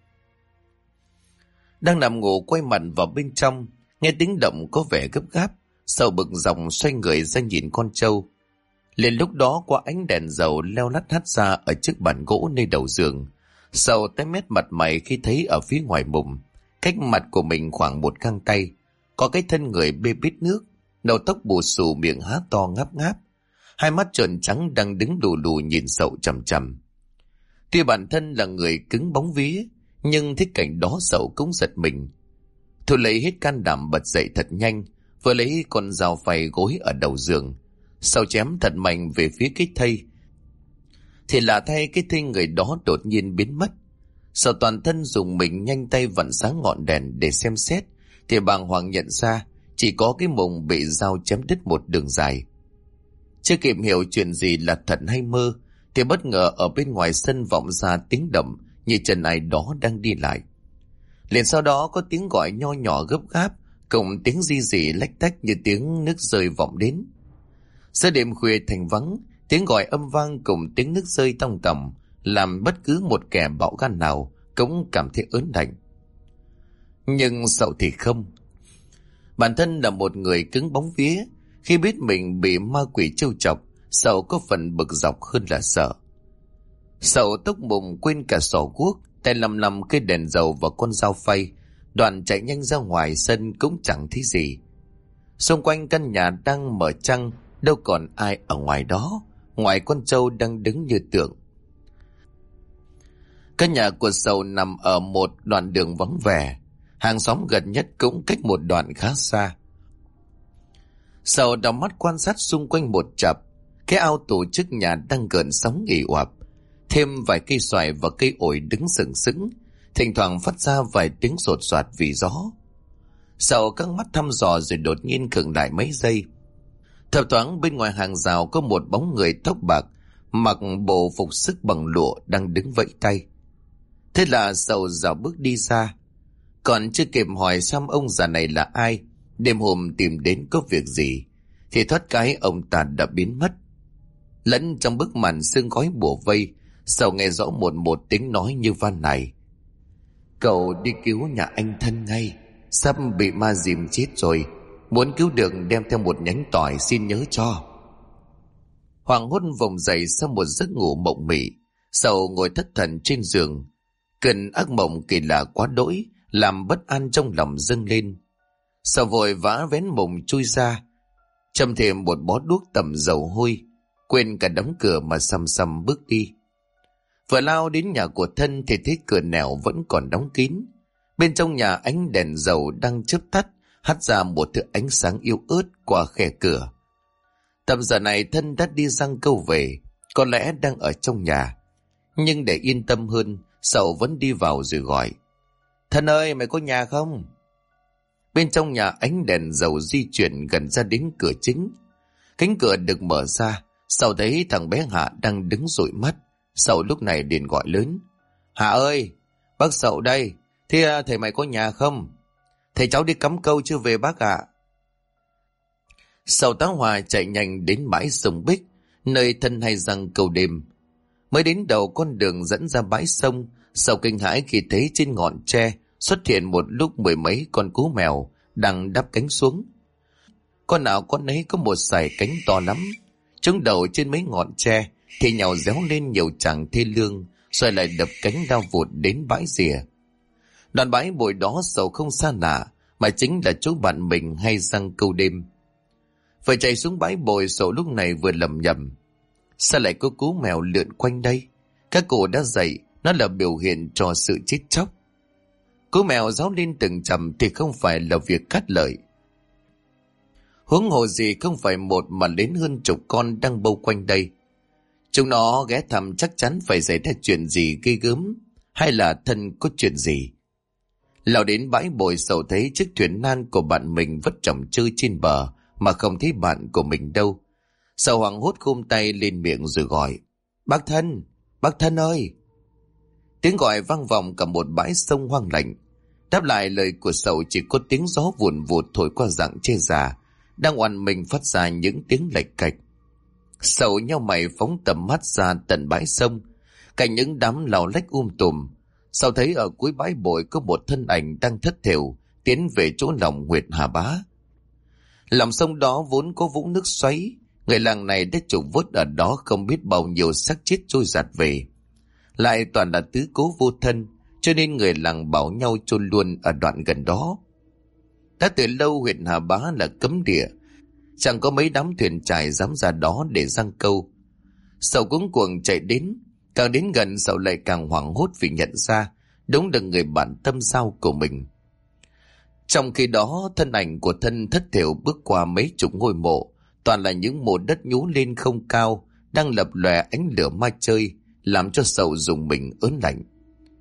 A: Đang nằm ngủ quay mặt vào bên trong, nghe tiếng động có vẻ gấp gáp, Sậu bực dọc xoay người ra nhìn con trâu. Liền lúc đó qua ánh đèn dầu leo lắt hắt ra ở chiếc bàn gỗ nơi đầu giường, Sậu tái mét mặt mày khi thấy ở phía ngoài mùng, cách mặt của mình khoảng 1 găng tay, có cái thân người bê bít nước, đầu tóc bù xù, miệng há to ngáp ngáp, hai mắt trợn trắng đang đứng lù lù nhìn Sậu chằm chằm. Tuy bản thân là người cứng bóng vía, nhưng thấy cảnh đó Sậu cũng giật mình. Thu lấy hết can đảm bật dậy thật nhanh, vừa lấy con dao phay gối ở đầu giường, Sậu chém thật mạnh về phía cái thây. Thì lạ thay, cái thây người đó đột nhiên biến mất. Sầu toàn thân dùng mình nhanh tay vặn sáng ngọn đèn để xem xét, thì bàng hoàng nhận ra chỉ có cái mông bị dao chém đứt một đường dài. Chưa kịp hiểu chuyện gì là thật hay mơ, thì bất ngờ ở bên ngoài sân vọng ra tiếng động như chân ai đó đang đi lại. Liền sau đó có tiếng gọi nho nhỏ gấp gáp, cùng tiếng ri rỉ lách tách như tiếng nước rơi vọng đến. Giữa đêm khuya thành vắng, tiếng gọi âm vang cùng tiếng nước rơi tong tòng làm bất cứ một kẻ bạo gan nào cũng cảm thấy ớn lạnh. Nhưng Sậu thì không. Bản thân là một người cứng bóng vía, khi biết mình bị ma quỷ trêu chọc, Sậu có phần bực dọc hơn là sợ. Sậu tốc mùng quên cả sổ guốc, tay lầm lầm cây đèn dầu và con dao phay, đoạn chạy nhanh ra ngoài sân cũng chẳng thấy gì. Xung quanh căn nhà đang mở trăng, đâu còn ai ở ngoài đó, ngoài con trâu đang đứng như tượng. Căn nhà của Sậu nằm ở một đoạn đường vắng vẻ, hàng xóm gần nhất cũng cách một đoạn khá xa. Sậu đảo mắt quan sát xung quanh một chập, cái ao tù trước nhà đang gợn sóng ì oạp, thêm vài cây xoài và cây ổi đứng sừng sững, thỉnh thoảng phát ra vài tiếng sột soạt vì gió. Sậu căng mắt thăm dò rồi đột nhiên khựng lại mấy giây. Thấp thoáng bên ngoài hàng rào có một bóng người tóc bạc, mặc bộ phục sức bằng lụa đang đứng vẫy tay. Thế là Sậu dạo bước đi ra. Còn chưa kịp hỏi xem ông già này là ai, đêm hôm tìm đến có việc gì, thì thoát cái ông ta đã biến mất. Lẫn trong bức màn sương khói bủa vây, Sậu nghe rõ một tiếng nói như van nài: "Cậu đi cứu nhà anh thân ngay, sắp bị ma dìm chết rồi, muốn cứu được đem theo một nhánh tỏi, xin nhớ cho." Hoàng hôn vùng dậy sau một giấc ngủ mộng mị, Sậu ngồi thất thần trên giường. Cơn ác mộng kỳ lạ quá đỗi làm bất an trong lòng dâng lên. Sậu vội vã vén mùng chui ra, châm thêm một bó đuốc tẩm dầu hôi, quên cả đóng cửa mà sầm sầm bước đi. Vừa lao đến nhà của thân thì thấy cửa nẻo vẫn còn đóng kín. Bên trong nhà ánh đèn dầu đang chớp tắt, hắt ra một thứ ánh sáng yếu ớt qua khe cửa. Tầm giờ này thân đã đi giăng câu về, có lẽ đang ở trong nhà. Nhưng để yên tâm hơn, Sậu vẫn đi vào rồi gọi: "Thân ơi, mày có nhà không?" Bên trong nhà ánh đèn dầu di chuyển gần ra đến cửa chính. Cánh cửa được mở ra, Sậu thấy thằng bé Hạ đang đứng dụi mắt. Sậu lúc này liền gọi lớn: "Hạ ơi, bác Sậu đây, thế thầy mày có nhà không? Thầy cháu đi cắm câu chưa về bác ạ." Sậu tá hỏa chạy nhanh đến bãi sông Bích, nơi thân hay giăng câu đêm. Mới đến đầu con đường dẫn ra bãi sông, Sậu kinh hãi khi thấy trên ngọn tre xuất hiện một lúc mười mấy con cú mèo đang đắp cánh xuống. Con nào con nấy có một dải cánh to lắm, chúng đầu trên mấy ngọn tre thì nhào réo lên nhiều chàng thê lương, rồi lại đập cánh lao vụt đến bãi rìa. Đoạn bãi bồi đó Sậu không xa lạ, mà chính là chỗ bạn mình hay giăng câu đêm. Phải chạy xuống bãi bồi, Sậu lúc này vừa lầm nhầm: sao lại có cú mèo lượn quanh đây? Các cụ đã dạy nó là biểu hiện cho sự chết chóc. Cú mèo réo lên từng chầm thì không phải là việc cắt lợi. Huống hồ gì không phải một mà đến hơn chục con đang bâu quanh đây. Chúng nó ghé thăm chắc chắn phải xảy ra chuyện gì ghê gớm, hay là thân có chuyện gì. Lao đến bãi bồi, Sậu thấy chiếc thuyền nan của bạn mình vất chồng chơi trên bờ mà không thấy bạn của mình đâu. Sậu hoảng hốt khum tay lên miệng rồi gọi: bác thân ơi!" Tiếng gọi vang vọng cả một bãi sông hoang lạnh. Đáp lại lời của Sậu chỉ có tiếng gió vùn vụt thổi qua rặng tre già, đang oằn mình phát ra những tiếng lạch cạch. Sậu nheo mày phóng tầm mắt ra tận bãi sông, cạnh những đám lào lách tùm. Sậu thấy ở cuối bãi bồi có một thân ảnh đang thất thểu tiến về chỗ lòng huyệt Hà Bá. Lòng sông đó vốn có vũng nước xoáy, người làng này đã trục vớt ở đó không biết bao nhiêu xác chết trôi giạt về. Lại toàn là tứ cố vô thân, cho nên người làng bảo nhau chôn luôn ở đoạn gần đó. Đã từ lâu huyện Hà Bá là cấm địa, chẳng có mấy đám thuyền chài dám ra đó để giăng câu. Sậu cuống cuồng chạy đến, càng đến gần Sậu lại càng hoảng hốt vì nhận ra đúng là người bạn tâm giao của mình. Trong khi đó, thân ảnh của thân thất thểu bước qua mấy chục ngôi mộ, toàn là những mộ đất nhú lên không cao, đang lập lòe ánh lửa ma chơi, làm cho Sậu dùng mình ớn lạnh.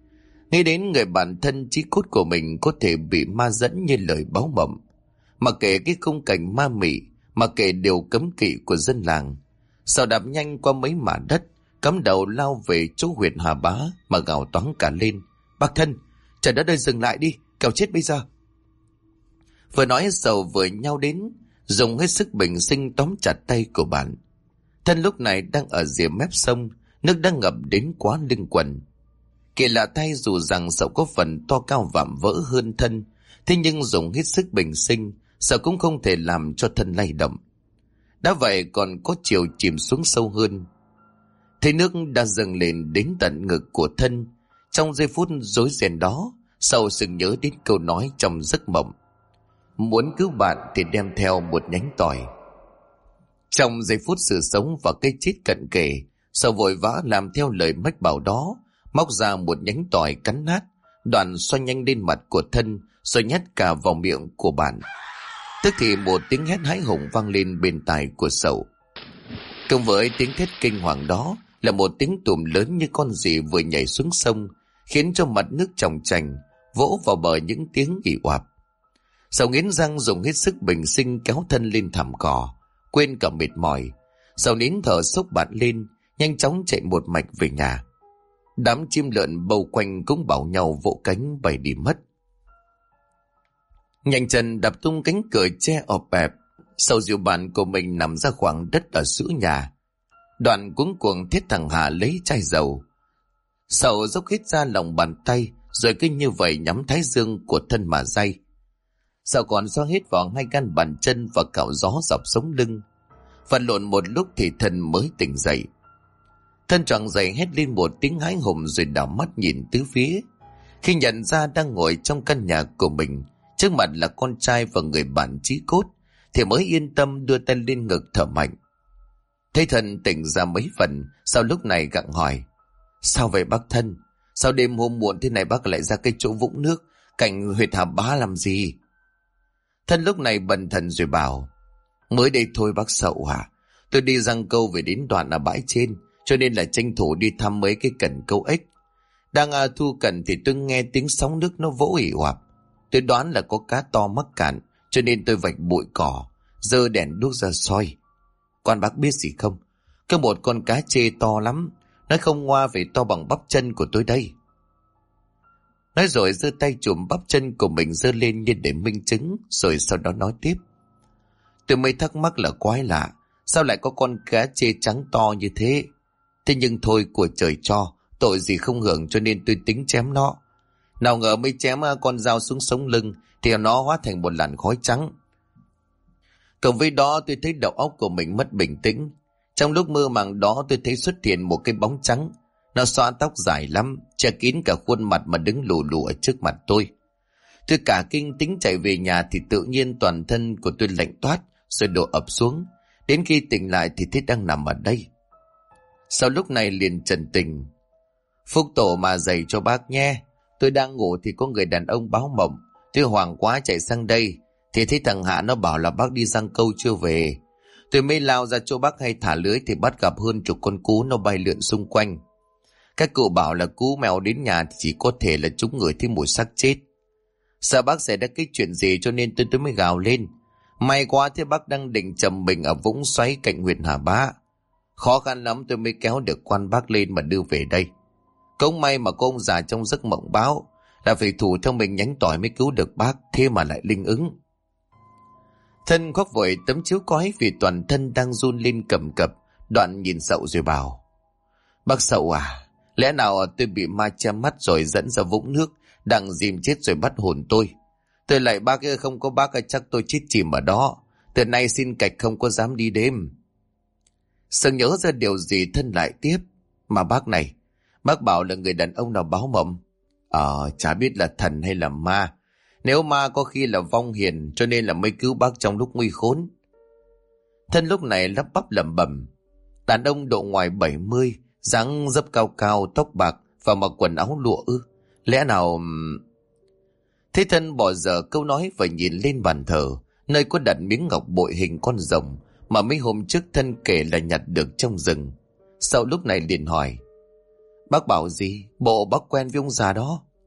A: Nghĩ đến người bạn thân chí cốt của mình có thể bị ma dẫn như lời báo mộng. Mặc kệ cái khung cảnh ma mị, mặc kệ điều cấm kỵ của dân làng, Sào đạp nhanh qua mấy mả đất, cắm đầu lao về chỗ huyện Hà Bá mà gào toáng cả lên. Bác thân, trời đất ơi dừng lại đi, kẻo chết bây giờ. Vừa nói Sầu vừa nhau đến, dùng hết sức bình sinh tóm chặt tay của bạn. Thân lúc này đang ở rìa mép sông, nước đang ngập đến quá lưng quần. Kỳ lạ thay, dù rằng Sầu có phần to cao vạm vỡ hơn thân, thế nhưng dùng hết sức bình sinh, Sầu cũng không thể làm cho thân lay động. Đã vậy còn có chiều chìm xuống sâu hơn. Thấy nước đã dâng lên đến tận ngực của thân. Trong giây phút rối ren đó, Sầu sừng nhớ đến câu nói trong giấc mộng: muốn cứu bạn thì đem theo một nhánh tỏi. Trong giây phút sự sống và cái chết cận kề, Sầu vội vã làm theo lời mách bảo đó, móc ra một nhánh tỏi cắn nát, đoạn xoa nhanh lên mặt của thân, rồi nhét cả vào miệng của bạn. Tức thì một tiếng hét hãi hùng vang lên bên tai của Sầu. Cùng với tiếng thét kinh hoàng đó là một tiếng tùm lớn như con gì vừa nhảy xuống sông, khiến cho mặt nước tròng trành, vỗ vào bờ những tiếng ì oạp. Sầu nghiến răng dùng hết sức bình sinh kéo thân lên thảm cỏ, quên cả mệt mỏi. Sầu nín thở xốc bạn lên, nhanh chóng chạy một mạch về nhà. Đám chim lợn bầu quanh cũng bảo nhau vỗ cánh bay đi mất. Nhanh chân đập tung cánh cửa tre ọp ẹp, Sầu dìu bạn của mình nằm ra khoảng đất ở giữa nhà. Đoạn cuống cuồng thiết thằng Hà lấy chai dầu. Sầu dốc hết ra lòng bàn tay, rồi cứ như vậy nhắm thái dương của thân mà day. Sầu còn xoa hết vào hai gan bàn chân và cạo gió dọc sống lưng. Vật lộn một lúc thì thân mới tỉnh dậy. Thân choàng dậy hét lên một tiếng hãi hùng rồi đảo mắt nhìn tứ phía. Khi nhận ra đang ngồi trong căn nhà của mình, trước mặt là con trai và người bạn chí cốt, thì mới yên tâm đưa tay lên ngực thở mạnh. Thấy thân tỉnh ra mấy phần, sau lúc này gặng hỏi: sao vậy bác thân? Sao đêm hôm muộn thế này bác lại ra cái chỗ vũng nước cạnh huyệt Hà Bá làm gì? Thân lúc này bần thần rồi bảo: mới đây thôi bác Sậu à, tôi đi giăng câu về đến đoạn ở bãi trên, cho nên là tranh thủ đi thăm mấy cái cần câu ếch. Đang thu cần thì tôi nghe tiếng sóng nước nó vỗ ỉ oạp. Tôi đoán là có cá to mắc cạn, cho nên tôi vạch bụi cỏ, giơ đèn đuốc ra soi. Quan bác biết gì không? Có một con cá chê to lắm, nó không ngoa về to bằng bắp chân của tôi đây. Nói rồi giơ tay chùm bắp chân của mình giơ lên như để minh chứng, rồi sau đó nói tiếp: tôi mới thắc mắc là quái lạ, sao lại có con cá chê trắng to như thế? Thế nhưng thôi, của trời cho, tội gì không hưởng, cho nên tôi tính chém nó. Nào ngờ mới chém con dao xuống sống lưng thì nó hóa thành một làn khói trắng. Cộng với đó tôi thấy đầu óc của mình mất bình tĩnh. Trong lúc mơ màng đó tôi thấy xuất hiện một cái bóng trắng. Nó xõa tóc dài lắm, che kín cả khuôn mặt mà đứng lù lù ở trước mặt tôi. Tôi cả kinh tính chạy về nhà thì tự nhiên toàn thân của tôi lạnh toát rồi đổ ập xuống. Đến khi tỉnh lại thì thấy đang nằm ở đây. Sau lúc này liền trần tình: phúc tổ mà dày cho bác nhé. Tôi đang ngủ thì có người đàn ông báo mộng. Tôi hoảng quá chạy sang đây thì thấy thằng Hạ nó bảo là bác đi giăng câu chưa về. Tôi mới lao ra chỗ bác hay thả lưới thì bắt gặp hơn chục con cú nó bay lượn xung quanh. Các cụ bảo là cú mèo đến nhà thì chỉ có thể là chúng ngửi thấy mùi xác chết. Sợ bác xảy ra cái chuyện gì cho nên tôi mới gào lên. May quá thế bác đang định trầm mình ở vũng xoáy cạnh huyện Hà Bá. Khó khăn lắm tôi mới kéo được quan bác lên mà đưa về đây. Cũng may mà cô ông già trong giấc mộng báo là phải thủ theo mình nhánh tỏi mới cứu được bác, thế mà lại linh ứng. Thân khoác vội tấm chiếu cói vì toàn thân đang run lên cầm cập, đoạn nhìn Sậu rồi bảo: bác Sậu à, lẽ nào tôi bị ma che mắt rồi dẫn ra vũng nước đang dìm chết rồi bắt hồn tôi? Tôi lại bác ơi, không có bác chắc tôi chết chìm ở đó. Từ nay xin cạch không có dám đi đêm. Sợ nhớ ra điều gì thân lại tiếp: mà bác này, bác bảo là người đàn ông nào báo mộng? Chả biết là thần hay là ma. Nếu ma có khi là vong hiền, cho nên là mới cứu bác trong lúc nguy khốn. Thân lúc này lắp bắp lẩm bẩm: đàn ông độ ngoài 70, dáng dấp cao cao, tóc bạc và mặc quần áo lụa ư? Lẽ nào... Thế thân bỏ dở câu nói và nhìn lên bàn thờ, nơi có đặt miếng ngọc bội hình con rồng mà mấy hôm trước thân kể là nhặt được trong rừng. Sau lúc này liền hỏi: bác bảo gì? Bộ bác quen với ông già đó?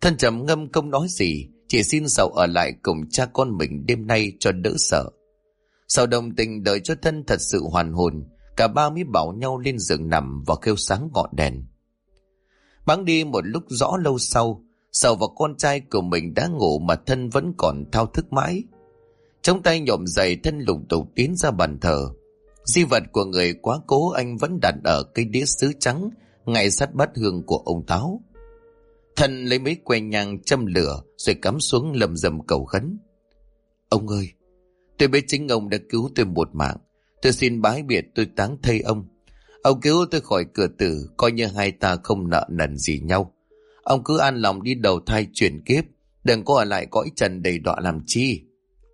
A: Thân trầm ngâm không nói gì, chỉ xin Sầu ở lại cùng cha con mình đêm nay cho đỡ sợ. Sầu đồng tình đợi cho thân thật sự hoàn hồn, cả ba mới bảo nhau lên giường nằm và kêu sáng ngọn đèn. Bẵng đi một lúc rõ lâu sau, Sầu và con trai của mình đã ngủ mà thân vẫn còn thao thức mãi. Trong tay nhộm giày, thân lục tục tiến ra bàn thờ. Di vật của người quá cố anh vẫn đặt ở cây đĩa sứ trắng ngay sát bát hương của ông Táo. Thân lấy mấy que nhang châm lửa rồi cắm xuống lầm rầm cầu khấn. Ông ơi, tôi biết chính ông đã cứu tôi một mạng. Tôi xin bái biệt tôi táng thây ông. Ông cứu tôi khỏi cửa tử, coi như hai ta không nợ nần gì nhau. Ông cứ an lòng đi đầu thai chuyển kiếp, đừng có ở lại cõi trần đầy đọa làm chi.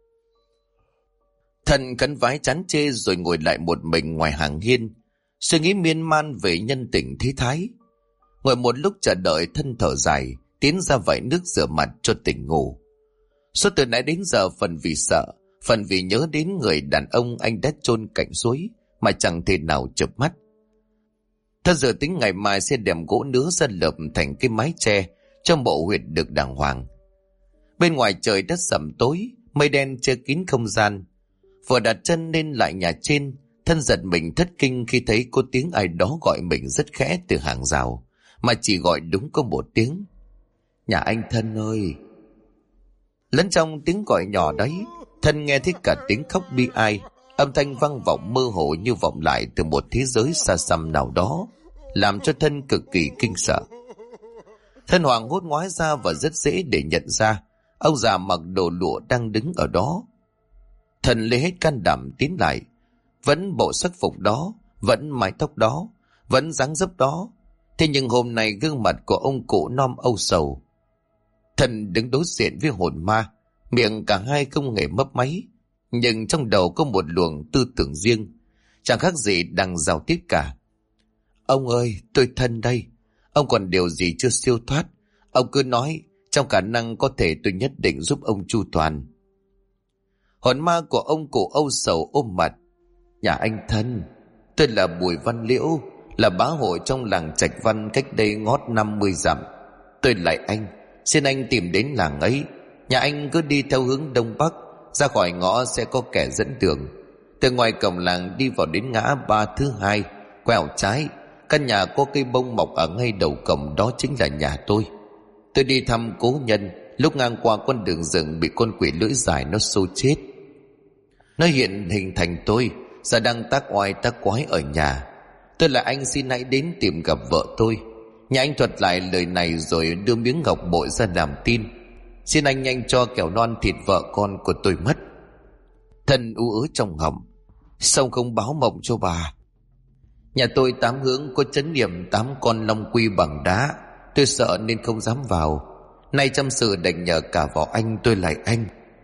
A: Thần khấn vái chán chê rồi ngồi lại một mình ngoài hàng hiên, suy nghĩ miên man về nhân tình thế thái. Ngồi một lúc chờ đợi, thân thở dài, tiến ra vải nước rửa mặt cho tỉnh ngủ. Suốt từ nãy đến giờ, phần vì sợ, phần vì nhớ đến người đàn ông anh đã chôn cạnh suối mà chẳng thể nào chợp mắt. Thân dự tính ngày mai sẽ đem gỗ nứa ra lợp thành cái mái tre cho mộ huyệt được đàng hoàng. Bên ngoài trời đất sẩm tối, mây đen che kín không gian. Vừa đặt chân lên lại nhà trên, thân giật mình thất kinh khi thấy có tiếng ai đó gọi mình rất khẽ từ hàng rào, mà chỉ gọi đúng có một tiếng: Nhà anh Thân ơi. Lẫn trong tiếng gọi nhỏ đấy, Thân nghe thấy cả tiếng khóc bi ai, âm thanh vang vọng mơ hồ như vọng lại từ một thế giới xa xăm nào đó, làm cho Thân cực kỳ kinh sợ. Thân hoảng hốt ngoái ra và rất dễ để nhận ra ông già mặc đồ lụa đang đứng ở đó. Thân lấy hết can đảm tiến lại, vẫn bộ sắc phục đó, vẫn mái tóc đó, vẫn dáng dấp đó. Thế nhưng hôm nay gương mặt của ông cụ non âu sầu. Thân đứng đối diện với hồn ma, miệng cả hai không hề mấp máy, nhưng trong đầu có một luồng tư tưởng riêng, chẳng khác gì đang giao tiếp cả. Ông ơi, tôi Thân đây. Ông còn điều gì chưa siêu thoát? Ông cứ nói, trong khả năng có thể tôi nhất định giúp ông chu toàn. Hồn ma của ông cụ âu sầu ôm mặt. Nhà anh Thân, tôi là Bùi Văn Liễu, là bá hội trong làng Trạch Văn cách đây ngót 50 dặm. Tôi lại anh, xin anh tìm đến làng ấy. Nhà anh cứ đi theo hướng đông bắc, ra khỏi ngõ sẽ có kẻ dẫn đường. Từ ngoài cổng làng đi vào đến ngã ba thứ hai, quẹo trái, căn nhà có cây bông mọc ở ngay đầu cổng, đó chính là nhà tôi. Tôi đi thăm cố nhân, lúc ngang qua con đường rừng bị con quỷ lưỡi dài nó xô chết. Nó hiện hình thành tôi, giờ đang tác oai tác quái ở nhà. Tôi là anh, xin hãy đến tìm gặp vợ tôi. Nhà anh thuật lại lời này rồi đưa miếng ngọc bội ra làm tin. Xin anh nhanh cho kẻo non thịt vợ con của tôi mất. Thân ú ớ trong họng. Sao không báo mộng cho bà? Nhà tôi 8 hướng có trấn niệm 8 con long quy bằng đá. Tôi sợ nên không dám vào. Nay trăm sự đành nhờ cả vào anh, tôi lại anh.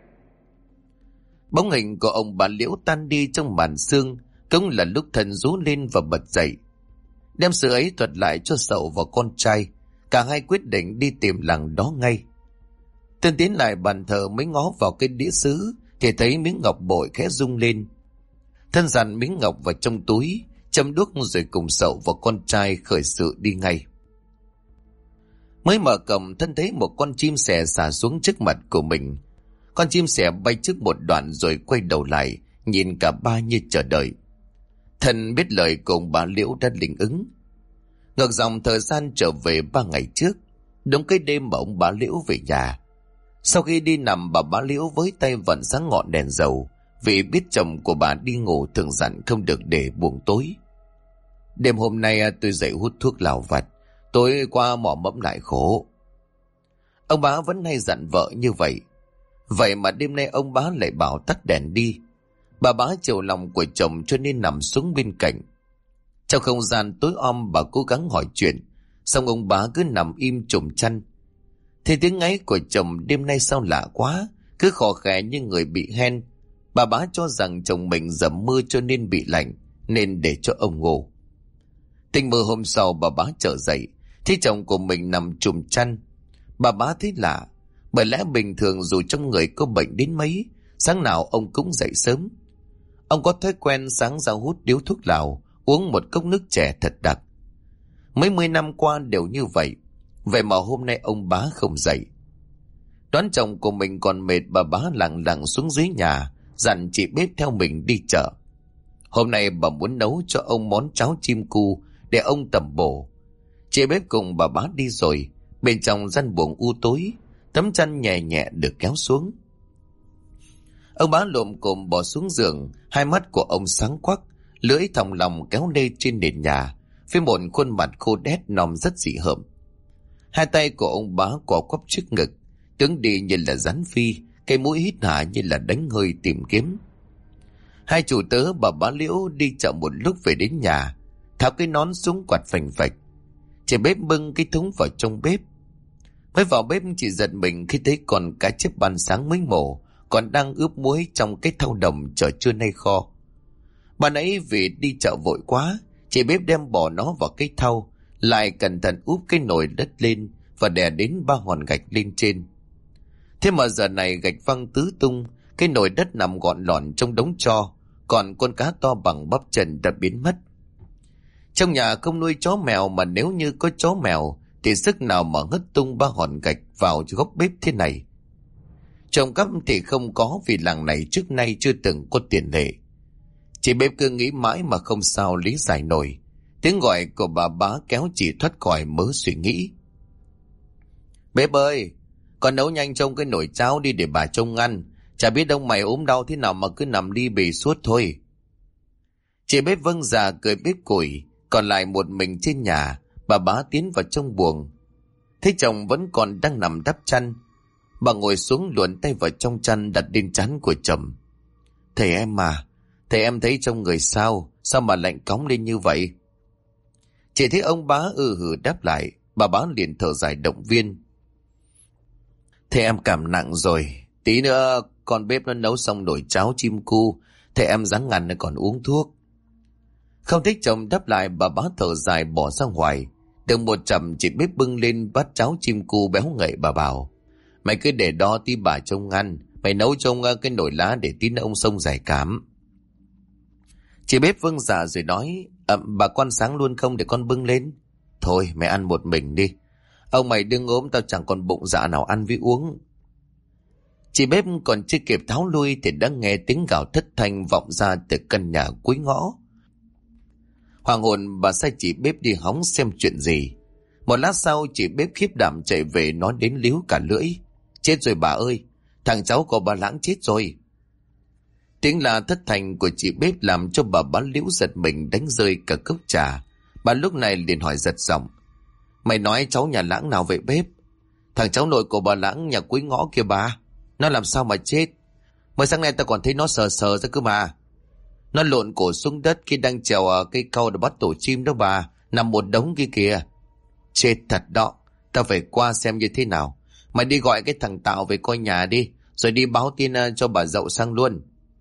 A: Bóng hình của ông bà Liễu tan đi trong màn sương, cũng là lúc Thân rú lên và bật dậy. Đem sự ấy thuật lại cho Sậu và con trai. Cả hai quyết định đi tìm làng đó ngay. Thân tiến lại bàn thờ mới ngó vào cái đĩa sứ thì thấy miếng ngọc bội khẽ rung lên. Thân dàn miếng ngọc vào trong túi, châm đuốc rồi cùng Sậu và con trai khởi sự đi ngay. Mới mở cổng, Thân thấy một con chim sẻ xả xuống trước mặt của mình. Con chim sẻ bay trước một đoạn rồi quay đầu lại, nhìn cả ba như chờ đợi. Thân biết lời của ông bà Liễu đã linh ứng. Ngược dòng thời gian trở về 3 ngày trước, đúng cái đêm mà ông bà Liễu về nhà. Sau khi đi nằm, bà bá Liễu với tay vặn sáng ngọn đèn dầu, vì biết chồng của bà đi ngủ thường dặn không được để buông tối. Đêm hôm nay tôi dậy hút thuốc lào vặt, tối qua mò mẫm lại khổ. Ông bá vẫn hay dặn vợ như vậy. Vậy mà đêm nay ông bá lại bảo tắt đèn đi. Bà bá chiều lòng của chồng cho nên nằm xuống bên cạnh. Trong không gian tối om, bà cố gắng hỏi chuyện, xong ông bá cứ nằm im trùm chăn. Thì tiếng ngáy của chồng đêm nay sao lạ quá, cứ khò khè như người bị hen. Bà bá cho rằng chồng mình dầm mưa cho nên bị lạnh, nên để cho ông ngủ. Tình mơ hôm sau, bà bá trở dậy thấy chồng của mình nằm trùm chăn. Bà bá thấy lạ, bởi lẽ bình thường dù trong người có bệnh đến mấy, sáng nào ông cũng dậy sớm. Ông có thói quen sáng ra hút điếu thuốc lào, uống một cốc nước chè thật đặc. Mấy mươi năm qua đều như vậy. Vậy mà hôm nay ông bá không dậy. Đoán chồng của mình còn mệt, bà bá lặng lặng xuống dưới nhà, dặn chị bếp theo mình đi chợ. Hôm nay bà muốn nấu cho ông món cháo chim cu để ông tẩm bổ. Chị bếp cùng bà bá đi rồi. Bên trong gian buồng u tối, tấm chăn nhẹ nhẹ được kéo xuống. Ông bá lồm cồm bò xuống giường, hai mắt của ông sáng quắc, lưỡi thòng lòng kéo lê trên nền nhà, với một khuôn mặt khô đét nòm rất dị hợm. Hai tay của ông bá cò quắp trước ngực, tướng đi như là rắn phi, cái mũi hít hả như là đánh hơi tìm kiếm. Hai chủ tớ bà bá Liễu đi chợ một lúc về đến nhà, tháo cái nón xuống quạt phành phạch. Chị bếp bưng cái thúng vào trong bếp. Mới vào bếp chị giật mình khi thấy còn cá chép ban sáng mới mổ, còn đang ướp muối trong cái thau đồng chở trưa nay kho. Bà nãy vì đi chợ vội quá, chị bếp đem bỏ nó vào cái thau, lại cẩn thận úp cái nồi đất lên và đè đến 3 hòn gạch lên trên. Thế mà giờ này gạch văng tứ tung, cái nồi đất nằm gọn lọn trong đống tro, còn con cá to bằng bắp chân đã biến mất. Trong nhà không nuôi chó mèo, mà nếu như có chó mèo thì sức nào mà hất tung 3 hòn gạch vào góc bếp thế này. Trộm cắp thì không có, vì làng này trước nay chưa từng có tiền lệ. Chị bếp cứ nghĩ mãi mà không sao lý giải nổi. Tiếng gọi của bà bá kéo chị thoát khỏi mớ suy nghĩ. Bếp ơi, con nấu nhanh trong cái nồi cháo đi để bà trông ăn. Chả biết ông mày ốm đau thế nào mà cứ nằm ly bì suốt thôi. Chị bếp vâng dạ cười bếp củi. Còn lại một mình trên nhà, bà bá tiến vào trong buồng. Thấy chồng vẫn còn đang nằm đắp chăn, bà ngồi xuống luồn tay vào trong chăn đặt lên trán của chồng. Thầy em mà, thầy em thấy trong người sao mà lạnh cóng lên như vậy? Chỉ thấy ông bá hừ đáp lại. Bà bá liền thở dài động viên. Thầy em cảm nặng rồi, tí nữa con bếp nó nấu xong nồi cháo chim cu, thầy em ráng ngăn nó còn uống thuốc. Không thích chồng đáp lại, bà bá thở dài bỏ ra ngoài. Được một chậm, chị bếp bưng lên bát cháo chim cu béo ngậy. Bà bảo, mày cứ để đó tí bà trông ăn, mày nấu trong cái nồi lá để tí nữa ông Sông giải cảm. Chị bếp vâng dạ rồi nói, bà con sáng luôn không để con bưng lên? Thôi mày ăn một mình đi, ông mày đừng ốm, tao chẳng còn bụng dạ nào ăn với uống. Chị bếp còn chưa kịp tháo lui thì đã nghe tiếng gào thất thanh vọng ra từ căn nhà cuối ngõ. Hoàng hồn bà sai chị bếp đi hóng xem chuyện gì. Một lát sau chị bếp khiếp đảm chạy về nói đến líu cả lưỡi. Chết rồi bà ơi, thằng cháu của bà Lãng chết rồi. Tiếng la thất thanh của chị bếp làm cho bà bá Liễu giật mình đánh rơi cả cốc trà. Bà lúc này liền hỏi giật giọng, mày nói cháu nhà Lãng nào vậy bếp? Thằng cháu nội của bà Lãng nhà cuối ngõ kia bà. Nó làm sao mà chết? Mới sáng nay ta còn thấy nó sờ sờ ra cơ mà. Nó lộn cổ xuống đất khi đang trèo ở cây cau để bắt tổ chim đó bà, nằm một đống kia kìa. Chết thật đó, ta phải qua xem như thế nào. Mày đi gọi cái thằng Tạo về coi nhà đi, rồi đi báo tin cho bà Dậu sang luôn.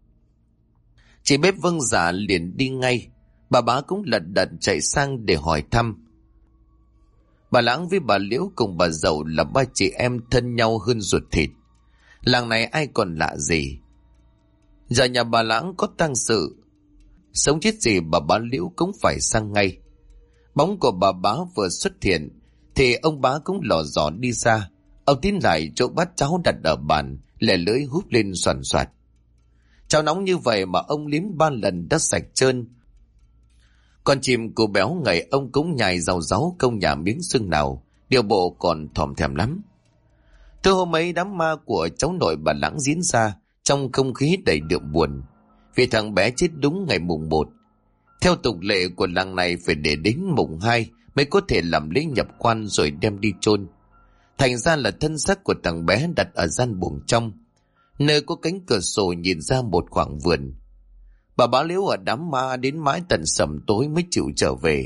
A: Chị bếp vâng dạ liền đi ngay. Bà bá cũng lật đật chạy sang để hỏi thăm. Bà Lãng với bà Liễu cùng bà Dậu là ba chị em thân nhau hơn ruột thịt. Làng này ai còn lạ gì. Giờ nhà bà Lãng có tang sự, sống chết gì bà bá Liễu cũng phải sang ngay. Bóng của bà bá vừa xuất hiện thì ông bá cũng lò dò đi ra. Ông tiến lại chỗ bát cháo đặt ở bàn, lẻ lưỡi húp lên xoàn xoạt. Cháo nóng như vậy mà ông liếm 3 lần đã sạch trơn. Con chim cô béo ngậy ông cũng nhai rau ráu không nhà miếng xương nào, điều bộ còn thòm thèm lắm. Từ hôm ấy đám ma của cháu nội bà Lãng diễn ra trong không khí đầy đượm buồn, vì thằng bé chết đúng ngày mùng 1. Theo tục lệ của làng này phải để đến mùng 2 mới có thể làm lễ nhập quan rồi đem đi chôn. Thành ra là thân xác của thằng bé đặt ở gian buồng trong, nơi có cánh cửa sổ nhìn ra một khoảng vườn. Bà bá Liễu ở đám ma đến mãi tận sầm tối mới chịu trở về.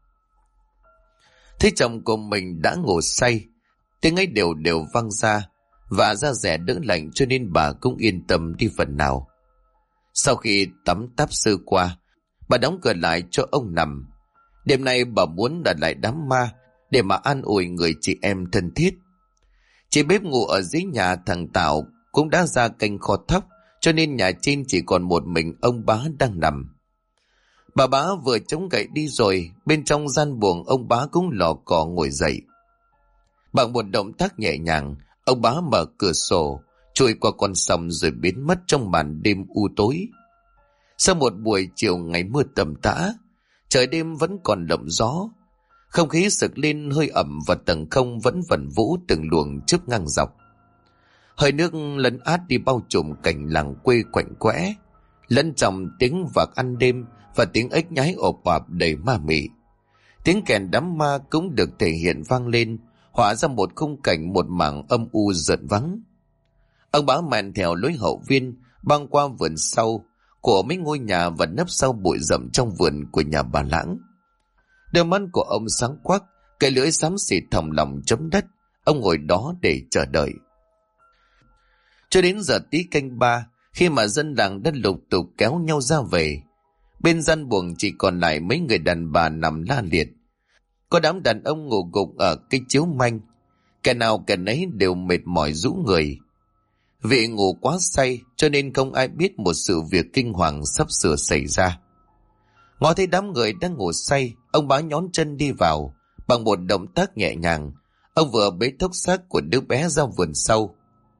A: Thấy chồng của mình đã ngủ say, tiếng ấy đều đều vang ra và da rẻ đỡ lạnh, cho nên bà cũng yên tâm đi phần nào. Sau khi tắm táp sơ qua, bà đóng cửa lại cho ông nằm. Đêm nay bà muốn đặt lại đám ma để mà an ủi người chị em thân thiết. Chị bếp ngủ ở dưới nhà thằng Tạo cũng đã ra canh kho thóc, cho nên nhà trên chỉ còn một mình ông bá đang nằm. Bà bá vừa chống gậy đi rồi, bên trong gian buồng ông bá cũng lò cò ngồi dậy. Bằng một động tác nhẹ nhàng, ông Bá mở cửa sổ, trôi qua con sông rồi biến mất trong màn đêm u tối. Sau một buổi chiều ngày mưa tầm tã, trời đêm vẫn còn đậm gió. Không khí sực lên hơi ẩm và tầng không vẫn vẩn vũ từng luồng chớp ngang dọc. Hơi nước lấn át đi bao trùm cảnh làng quê quạnh quẽ, lẫn trong tiếng vạc ăn đêm và tiếng ếch nhái ộp ạp đầy ma mị. Tiếng kèn đám ma cũng được thể hiện vang lên, hóa ra một khung cảnh một mảng âm u rợn vắng. Ông Bá men theo lối hậu viên, băng qua vườn sau của mấy ngôi nhà và nấp sau bụi rậm trong vườn của nhà bà Lãng. Đôi mắt của ông sáng quắc, cái lưỡi xám xịt thòng lòng chấm đất. Ông ngồi đó để chờ đợi. Cho đến giờ tí canh ba, khi mà dân làng đã lục tục kéo nhau ra về, bên gian buồng chỉ còn lại mấy người đàn bà nằm la liệt. Có đám đàn ông ngủ gục ở cái chiếu manh, kẻ nào kẻ nấy đều mệt mỏi rũ người. Vì ngủ quá say cho nên không ai biết một sự việc kinh hoàng sắp sửa xảy ra. Ngó thấy đám người đang ngủ say, ông Bá nhón chân đi vào. Bằng một động tác nhẹ nhàng, ông vừa bế thốc xác của đứa bé ra vườn sau.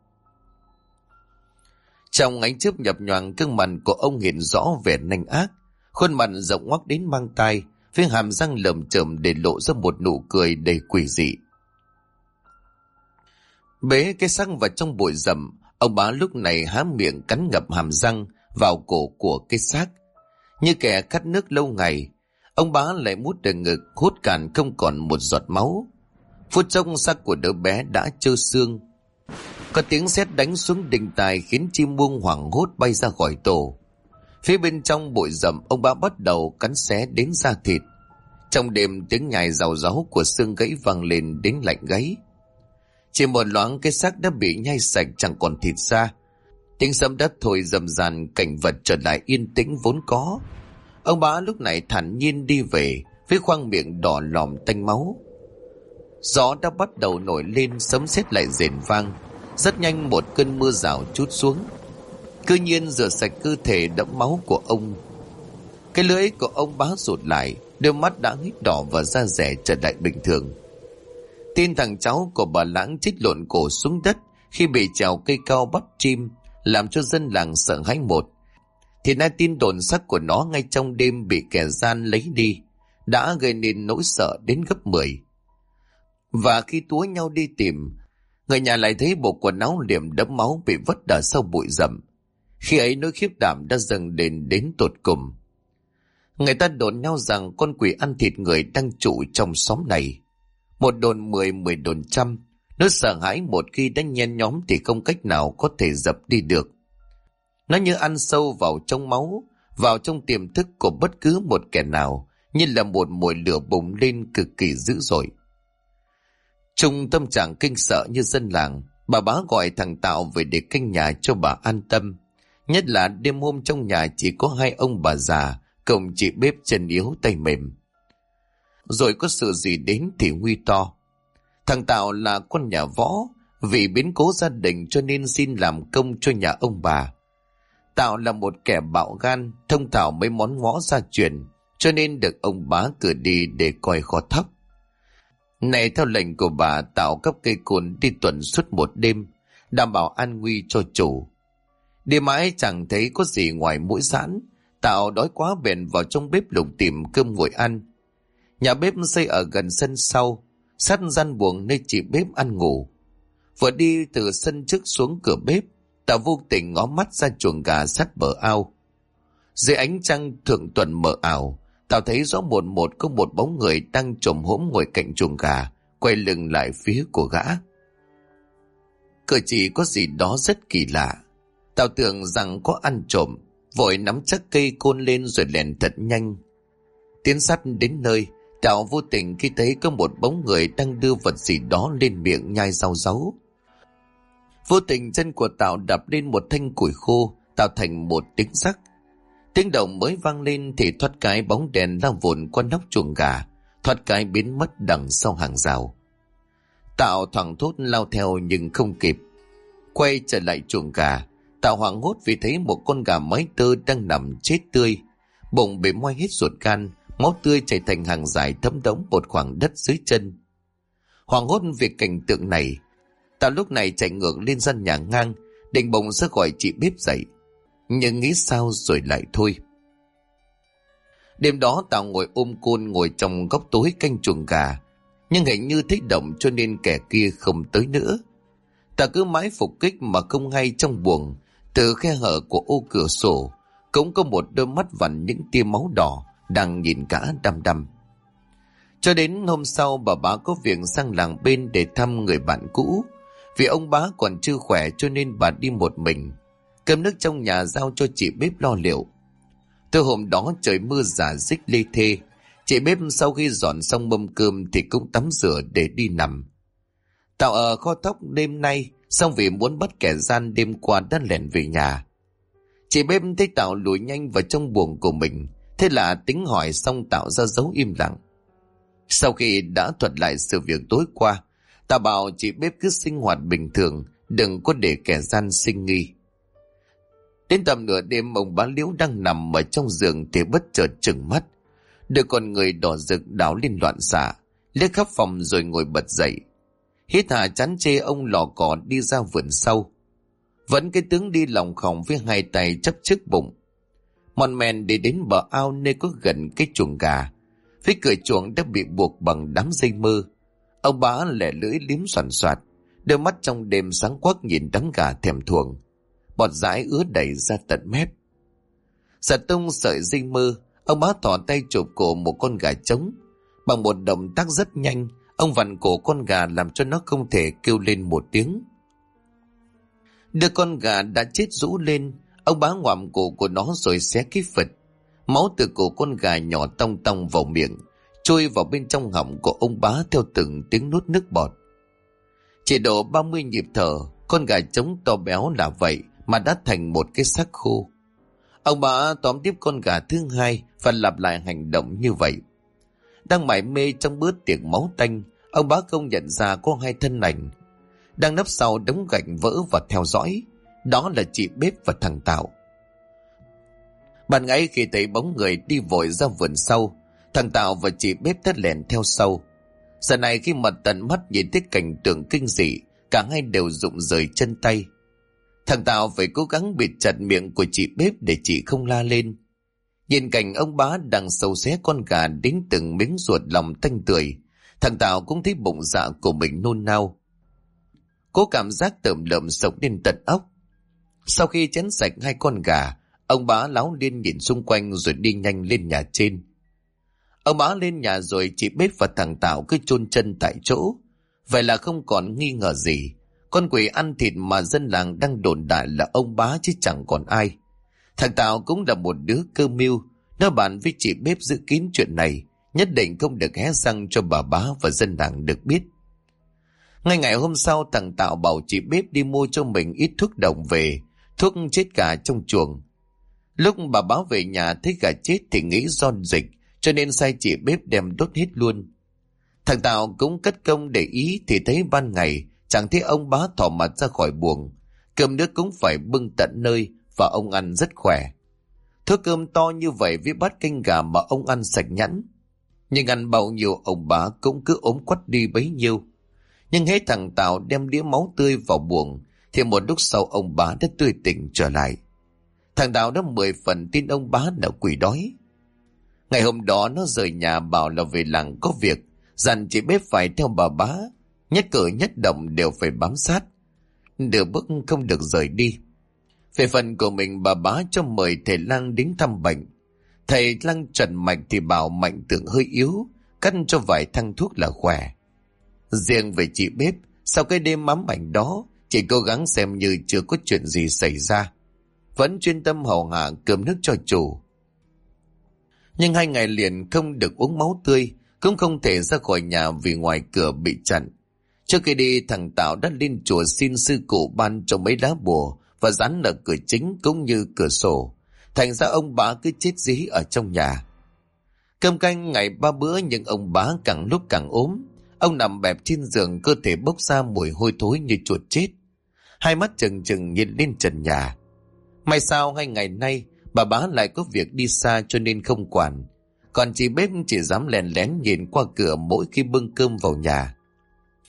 A: Trong ánh chớp nhập nhoàng, gương mặt của ông hiện rõ vẻ nanh ác, khuôn mặt rộng ngoác đến mang tai, với hàm răng lởm chởm để lộ ra một nụ cười đầy quỷ dị. Bế cái xác vào trong bụi rậm, ông Bá lúc này há miệng cắn ngập hàm răng vào cổ của cái xác. Như kẻ khát nước lâu ngày, ông Bá lại mút từ ngực hút cạn không còn một giọt máu. Phút chốc xác của đứa bé đã trơ xương. Có tiếng sét đánh xuống đình tài khiến chim muông hoảng hốt bay ra khỏi tổ. Phía bên trong bụi rậm, ông Bá bắt đầu cắn xé đến da thịt. Trong đêm, tiếng nhai rào ráu của xương gãy vang lên đến lạnh gáy. Chỉ một loáng cái xác đã bị nhai sạch chẳng còn thịt da. Tiếng sấm đất thổi rầm ràn, cảnh vật trở lại yên tĩnh vốn có. Ông Bá lúc này thản nhiên đi về với khoang miệng đỏ lòm tanh máu. Gió đã bắt đầu nổi lên, sấm sét lại rền vang. Rất nhanh một cơn mưa rào trút xuống, cứ nhiên rửa sạch cơ thể đẫm máu của ông. Cái lưỡi của ông Bá rụt lại, đôi mắt đã hít đỏ và da dẻ trở lại bình thường. Tin thằng cháu của bà Lãng chích lộn cổ xuống đất khi bị trèo cây cao bắt chim, làm cho dân làng sợ hãi một. Thì nay tin đồn xác của nó ngay trong đêm bị kẻ gian lấy đi đã gây nên nỗi sợ đến gấp 10. Và khi túa nhau đi tìm, người nhà lại thấy bộ quần áo liệm đẫm máu bị vứt ở sau bụi rậm. Khi ấy nỗi khiếp đảm đã dâng đến tột cùng. Người ta đồn nhau rằng con quỷ ăn thịt người đang trụ trong xóm này. Một đồn 10, 10 đồn trăm. Nỗi sợ hãi một khi đã nhen nhóm thì không cách nào có thể dập đi được. Nó như ăn sâu vào trong máu, vào trong tiềm thức của bất cứ một kẻ nào, như là một mồi lửa bùng lên cực kỳ dữ dội. Trong tâm trạng kinh sợ như dân làng, bà Bá gọi thằng Tạo về để canh nhà cho bà an tâm. Nhất là đêm hôm trong nhà chỉ có hai ông bà già, cộng chị bếp chân yếu tay mềm. Rồi có sự gì đến thì nguy to. Thằng Tạo là con nhà võ, vì biến cố gia đình cho nên xin làm công cho nhà ông bà. Tạo là một kẻ bạo gan, thông thạo mấy món ngõ gia truyền, cho nên được ông Bá cử đi để coi kho thóc. Này theo lệnh của bà, Tạo cấp cây cồn đi tuần suốt một đêm, đảm bảo an nguy cho chủ. Đi mãi chẳng thấy có gì ngoài mũi giãn, Tạo đói quá bèn vào trong bếp lục tìm cơm nguội ăn. Nhà bếp xây ở gần sân sau, sát gian buồng nơi chị bếp ăn ngủ. Vừa đi từ sân trước xuống cửa bếp, Tạo vô tình ngó mắt ra chuồng gà sát bờ ao. Dưới ánh trăng thượng tuần mờ ảo, Tạo thấy rõ một có một bóng người đang chồm hổm ngồi cạnh chuồng gà, quay lưng lại phía của gã. Cử chỉ có gì đó rất kỳ lạ. Tạo tưởng rằng có ăn trộm, vội nắm chắc cây côn lên rồi lèn thật nhanh. Tiến sát đến nơi, Tạo vô tình khi thấy có một bóng người đang đưa vật gì đó lên miệng nhai rau ráu. Vô tình chân của Tạo đập lên một thanh củi khô, tạo thành một tiếng rắc. Tiếng động mới vang lên thì thoát cái bóng đèn lao vụn qua nóc chuồng gà, thoát cái biến mất đằng sau hàng rào. Tạo thoảng thốt lao theo nhưng không kịp. Quay trở lại chuồng gà, Tạo hoảng hốt vì thấy một con gà mái tơ đang nằm chết tươi, bụng bị moi hết ruột gan, máu tươi chảy thành hàng dài thấm đẫm một khoảng đất dưới chân. Hoảng hốt việc cảnh tượng này, Tạo lúc này chạy ngược lên gian nhà ngang, định bụng sẽ gọi chị bếp dậy, nhưng nghĩ sao rồi lại thôi. Đêm đó Tạo ngồi ôm côn ngồi trong góc tối canh chuồng gà, nhưng hình như thích động cho nên kẻ kia không tới nữa. Tạo cứ mãi phục kích mà không hay trong buồng, từ khe hở của ô cửa sổ cũng có một đôi mắt vằn những tia máu đỏ đang nhìn cả đăm đăm. Cho đến hôm sau, bà bá có việc sang làng bên để thăm người bạn cũ. Vì ông bá còn chưa khỏe cho nên bà đi một mình, cơm nước trong nhà giao cho chị bếp lo liệu. Từ hôm đó trời mưa rả rích lê thê, chị bếp sau khi dọn xong mâm cơm thì cũng tắm rửa để đi nằm. Tạo ở kho thóc đêm nay, xong vì muốn bắt kẻ gian đêm qua đã lẻn về nhà. Chị bếp thấy Tạo lùi nhanh vào trong buồng của mình, thế là tính hỏi xong Tạo ra dấu im lặng. Sau khi đã thuật lại sự việc tối qua, Tạo bảo chị bếp cứ sinh hoạt bình thường, đừng có để kẻ gian sinh nghi. Đến tầm nửa đêm, ông bá Liễu đang nằm ở trong giường thì bất chợt trừng mắt, đôi con người đỏ rực đảo lên loạn xạ, liếc khắp phòng rồi ngồi bật dậy. Hít hà chán chê, ông lò cò đi ra vườn sau, vẫn cái tướng đi lòng khòng với hai tay chấp trước bụng. Mòn men đi đến bờ ao nơi có gần cái chuồng gà. Phía cửa chuồng đã bị buộc bằng đám dây mơ. Ông bá lẻ lưỡi liếm xoàn xoạt, đôi mắt trong đêm sáng quắc nhìn đám gà thèm thuồng. Bọt dãi ứa đầy ra tận mép. Giật tung sợi dây mơ, ông bá thò tay chụp cổ một con gà trống. Bằng một động tác rất nhanh, ông vặn cổ con gà làm cho nó không thể kêu lên một tiếng. Đưa con gà đã chết rũ lên, ông bá ngoạm cổ của nó rồi xé cái phật. Máu từ cổ con gà nhỏ tong tong vào miệng, trôi vào bên trong họng của ông bá theo từng tiếng nuốt nước bọt. Chỉ độ 30 nhịp thở, con gà trống to béo là vậy mà đã thành một cái xác khô. Ông bá tóm tiếp con gà thứ hai và lặp lại hành động như vậy. Đang mải mê trong bữa tiệc máu tanh, ông bá không nhận ra có hai thân ảnh đang nấp sau đống gạch vỡ và theo dõi. Đó là chị bếp và thằng Tạo. Ban nãy khi thấy bóng người đi vội ra vườn sau, thằng Tạo và chị bếp đã lẻn theo sau. Giờ này khi mà tận mắt nhìn thấy cảnh tượng kinh dị, cả hai đều rụng rời chân tay. Thằng Tạo phải cố gắng bịt chặt miệng của chị bếp để chị không la lên. Nhìn cảnh ông bá đang sâu xé con gà đến từng miếng ruột lòng tanh tưởi, thằng Tạo cũng thấy bụng dạ của mình nôn nao. Có cảm giác tởm lợm sộc đến tận óc. Sau khi chén sạch hai con gà, ông bá láo liên nhìn xung quanh rồi đi nhanh lên nhà trên. Ông bá lên nhà rồi chị bếp và thằng Tạo cứ chôn chân tại chỗ. Vậy là không còn nghi ngờ gì. Con quỷ ăn thịt mà dân làng đang đồn đại là ông bá chứ chẳng còn ai. Thằng Tạo cũng là một đứa cơ mưu. Nó bàn với chị bếp giữ kín chuyện này, nhất định không được hé răng cho bà bá và dân làng được biết. Ngay ngày hôm sau, thằng Tạo bảo chị bếp đi mua cho mình ít thuốc độc về, thuốc chết gà trong chuồng. Lúc bà báo về nhà thấy gà chết thì nghĩ do dịch, cho nên sai chị bếp đem đốt hết luôn. Thằng Tạo cũng cất công để ý thì thấy ban ngày chẳng thấy ông bá thò mặt ra khỏi buồng. Cơm nước cũng phải bưng tận nơi và ông ăn rất khỏe. Thớ cơm to như vậy với bát canh gà mà ông ăn sạch nhẵn. Nhưng ăn bao nhiêu ông bá cũng cứ ốm quắt đi bấy nhiêu. Nhưng hết thằng Tạo đem đĩa máu tươi vào buồng thì một lúc sau ông bá đã tươi tỉnh trở lại. Thằng Tạo đã 10 phần tin ông bá là quỷ đói. Ngày hôm đó nó rời nhà bảo là về làng có việc, dặn chị bếp phải theo bà bá, nhất cử nhất động đều phải bám sát, nửa bước không được rời đi. Về phần của mình, bà bá cho mời thầy lang đến thăm bệnh. Thầy lang trần mạch thì bảo mạnh tưởng hơi yếu, cắt cho vài thang thuốc là khỏe. Riêng về chị bếp, sau cái đêm ám ảnh đó, chị cố gắng xem như chưa có chuyện gì xảy ra, vẫn chuyên tâm hầu hạ cơm nước cho chủ. Nhưng 2 ngày liền không được uống máu tươi, cũng không thể ra khỏi nhà vì ngoài cửa bị chặn. Trước khi đi, thằng Tạo đã lên chùa xin sư cụ ban cho mấy lá bùa và dán ở cửa chính cũng như cửa sổ. Thành ra ông bá cứ chết dí ở trong nhà. Cơm canh ngày 3 bữa nhưng ông bá càng lúc càng ốm. Ông nằm bẹp trên giường, cơ thể bốc ra mùi hôi thối như chuột chết. Hai mắt trừng trừng nhìn lên trần nhà. May sao 2 ngày nay bà bá lại có việc đi xa cho nên không quản. Còn chị bếp chỉ dám lén lén nhìn qua cửa mỗi khi bưng cơm vào nhà.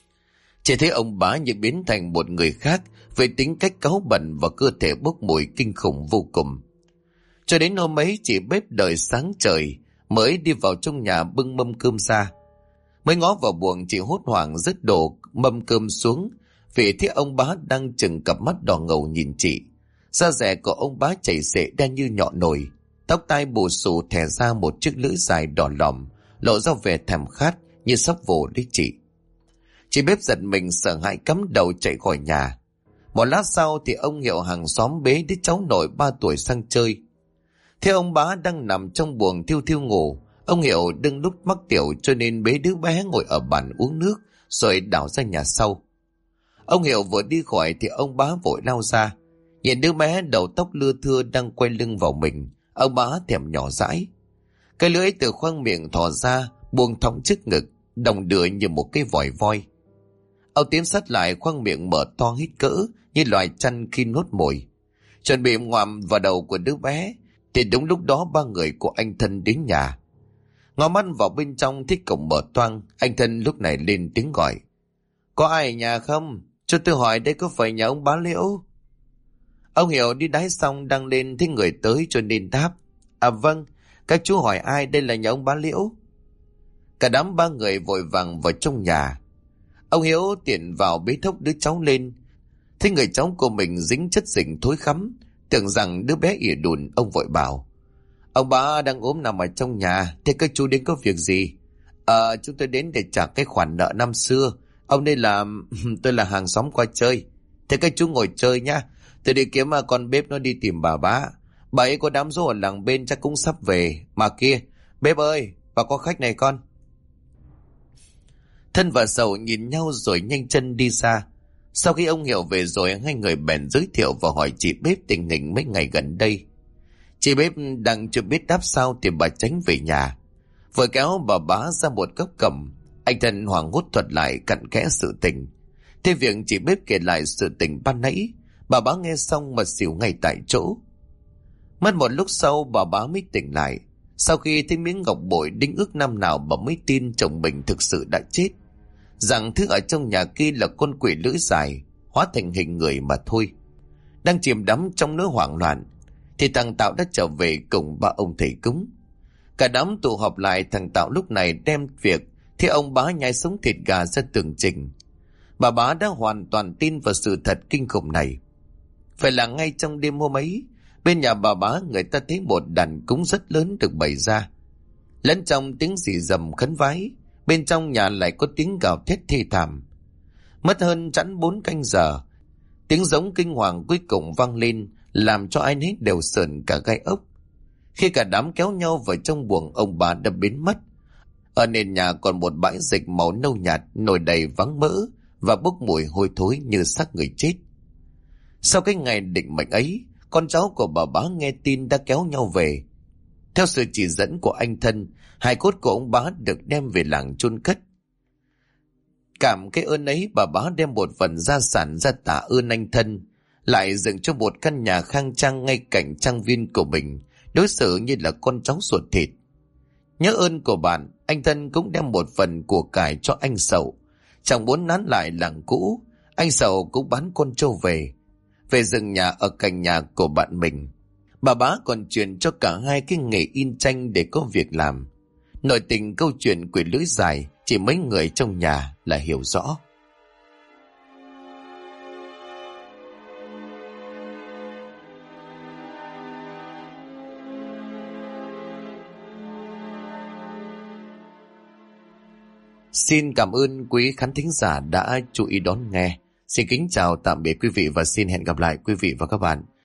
A: Chỉ thấy ông bá như biến thành một người khác, với tính cách cáu bẩn và cơ thể bốc mùi kinh khủng vô cùng. Cho đến hôm ấy, chị bếp đợi sáng trời mới đi vào trong nhà bưng mâm cơm ra. Mới ngó vào buồng, chị hốt hoảng rớt đổ mâm cơm xuống, vì thấy ông bá đang chừng cặp mắt đỏ ngầu nhìn chị. Da dẻ của ông bá chảy xệ đen như nhọn nồi, tóc tai bù xù thè ra một chiếc lưỡi dài đỏ lòm, lộ ra vẻ thèm khát như sắp vồ lấy chị. Chị bếp giật mình sợ hãi cắm đầu chạy khỏi nhà. Một lát sau thì ông Hiệu hàng xóm bế đứa cháu nội 3 tuổi sang chơi. Thế ông bá đang nằm trong buồng thiêu thiêu ngủ. Ông Hiệu đừng lúc mắc tiểu cho nên bế đứa bé ngồi ở bàn uống nước rồi đảo ra nhà sau. Ông Hiệu vừa đi khỏi thì ông bá vội lao ra. Nhìn đứa bé đầu tóc lưa thưa đang quay lưng vào mình, ông bá thèm nhỏ dãi. Cái lưỡi từ khoang miệng thò ra buông thõng trước ngực, đong đưa như một cái vòi voi. Ông tiến sát lại, khoang miệng mở to hít cỡ như loài chăn khi nuốt mồi, chuẩn bị ngoạm vào đầu của đứa bé. Thì đúng lúc đó 3 người của anh Thân đến nhà. Ngó mắt vào bên trong thấy cổng mở toang. Anh Thân lúc này lên tiếng gọi: "Có ai ở nhà không? Cho tôi hỏi đây có phải nhà ông bá Liễu?" Ông Hiểu đi đái xong đang lên thấy người tới cho nên đáp: "À vâng, các chú hỏi ai, đây là nhà ông bá Liễu." Cả đám 3 người vội vàng vào trong nhà. Ông Hiếu tiện vào bế thốc đứa cháu lên. Thấy người cháu của mình dính chất dịch thối khắm, tưởng rằng đứa bé ỉa đùn, ông vội bảo: "Ông bá đang ốm nằm ở trong nhà, thế các chú đến có việc gì?" Chúng tôi đến để trả cái khoản nợ năm xưa. Ông đây là tôi là hàng xóm qua chơi. Thế các chú ngồi chơi nhá, tôi đi kiếm con bếp nó đi tìm bà bá. Bà ấy có đám giỗ ở làng bên chắc cũng sắp về. Mà kia, bếp ơi, bà có khách này con." Thân và Sầu nhìn nhau rồi nhanh chân đi ra. Sau khi ông Hiểu về rồi, hai người bèn giới thiệu và hỏi chị bếp tình hình mấy ngày gần đây. Chị bếp đang chưa biết đáp sao thì bà Tránh về nhà, vừa kéo bà bá ra một góc cầm. Anh Thân hoảng hốt thuật lại cặn kẽ sự tình. Thế việc chị bếp kể lại sự tình ban nãy, bà bá nghe xong mà xỉu ngay tại chỗ. Mất một lúc sau bà bá mới tỉnh lại, sau khi thấy miếng ngọc bội đính ước năm nào bà mới tin chồng mình thực sự đã chết, rằng thứ ở trong nhà kia là con quỷ lưỡi dài hóa thành hình người mà thôi. Đang chìm đắm trong nỗi hoảng loạn thì thằng Tạo đã trở về cùng 3 ông thầy cúng. Cả đám tụ họp lại. Thằng Tạo lúc này đem việc thì ông bá nhai sống thịt gà ra tường trình. Bà bá đã hoàn toàn tin vào sự thật kinh khủng này. Phải là ngay trong đêm hôm ấy, bên nhà bà bá người ta thấy một đàn cúng rất lớn được bày ra. Lẫn trong tiếng rì rầm khấn vái, bên trong nhà lại có tiếng gào thét thê thảm. Mất hơn chẵn 4 canh giờ, tiếng giống kinh hoàng cuối cùng vang lên, làm cho ai nấy đều sởn cả gai ốc. Khi cả đám kéo nhau vào trong buồng, ông bà đã biến mất. Ở nền nhà còn một bãi dịch màu nâu nhạt nổi đầy vắng mỡ và bốc mùi hôi thối như xác người chết. Sau cái ngày định mệnh ấy, con cháu của bà bá nghe tin đã kéo nhau về. Theo sự chỉ dẫn của anh Thân, hài cốt của ông bá được đem về làng chôn cất. Cảm cái ơn ấy, bà bá đem một phần gia sản ra tạ ơn anh Thân, lại dựng cho một căn nhà khang trang ngay cạnh trang viên của mình, đối xử như là con cháu ruột thịt. Nhớ ơn của bạn, anh Thân cũng đem một phần của cải cho anh Sầu. Chẳng muốn nán lại làng cũ, anh Sầu cũng bán con trâu về dựng nhà ở cạnh nhà của bạn mình. Bà bá còn truyền cho cả hai cái nghề in tranh để có việc làm. Nội tình câu chuyện quỷ lưỡi dài chỉ mấy người trong nhà là hiểu rõ. Xin cảm ơn quý khán thính giả đã chú ý đón nghe. Xin kính chào tạm biệt quý vị và xin hẹn gặp lại quý vị và các bạn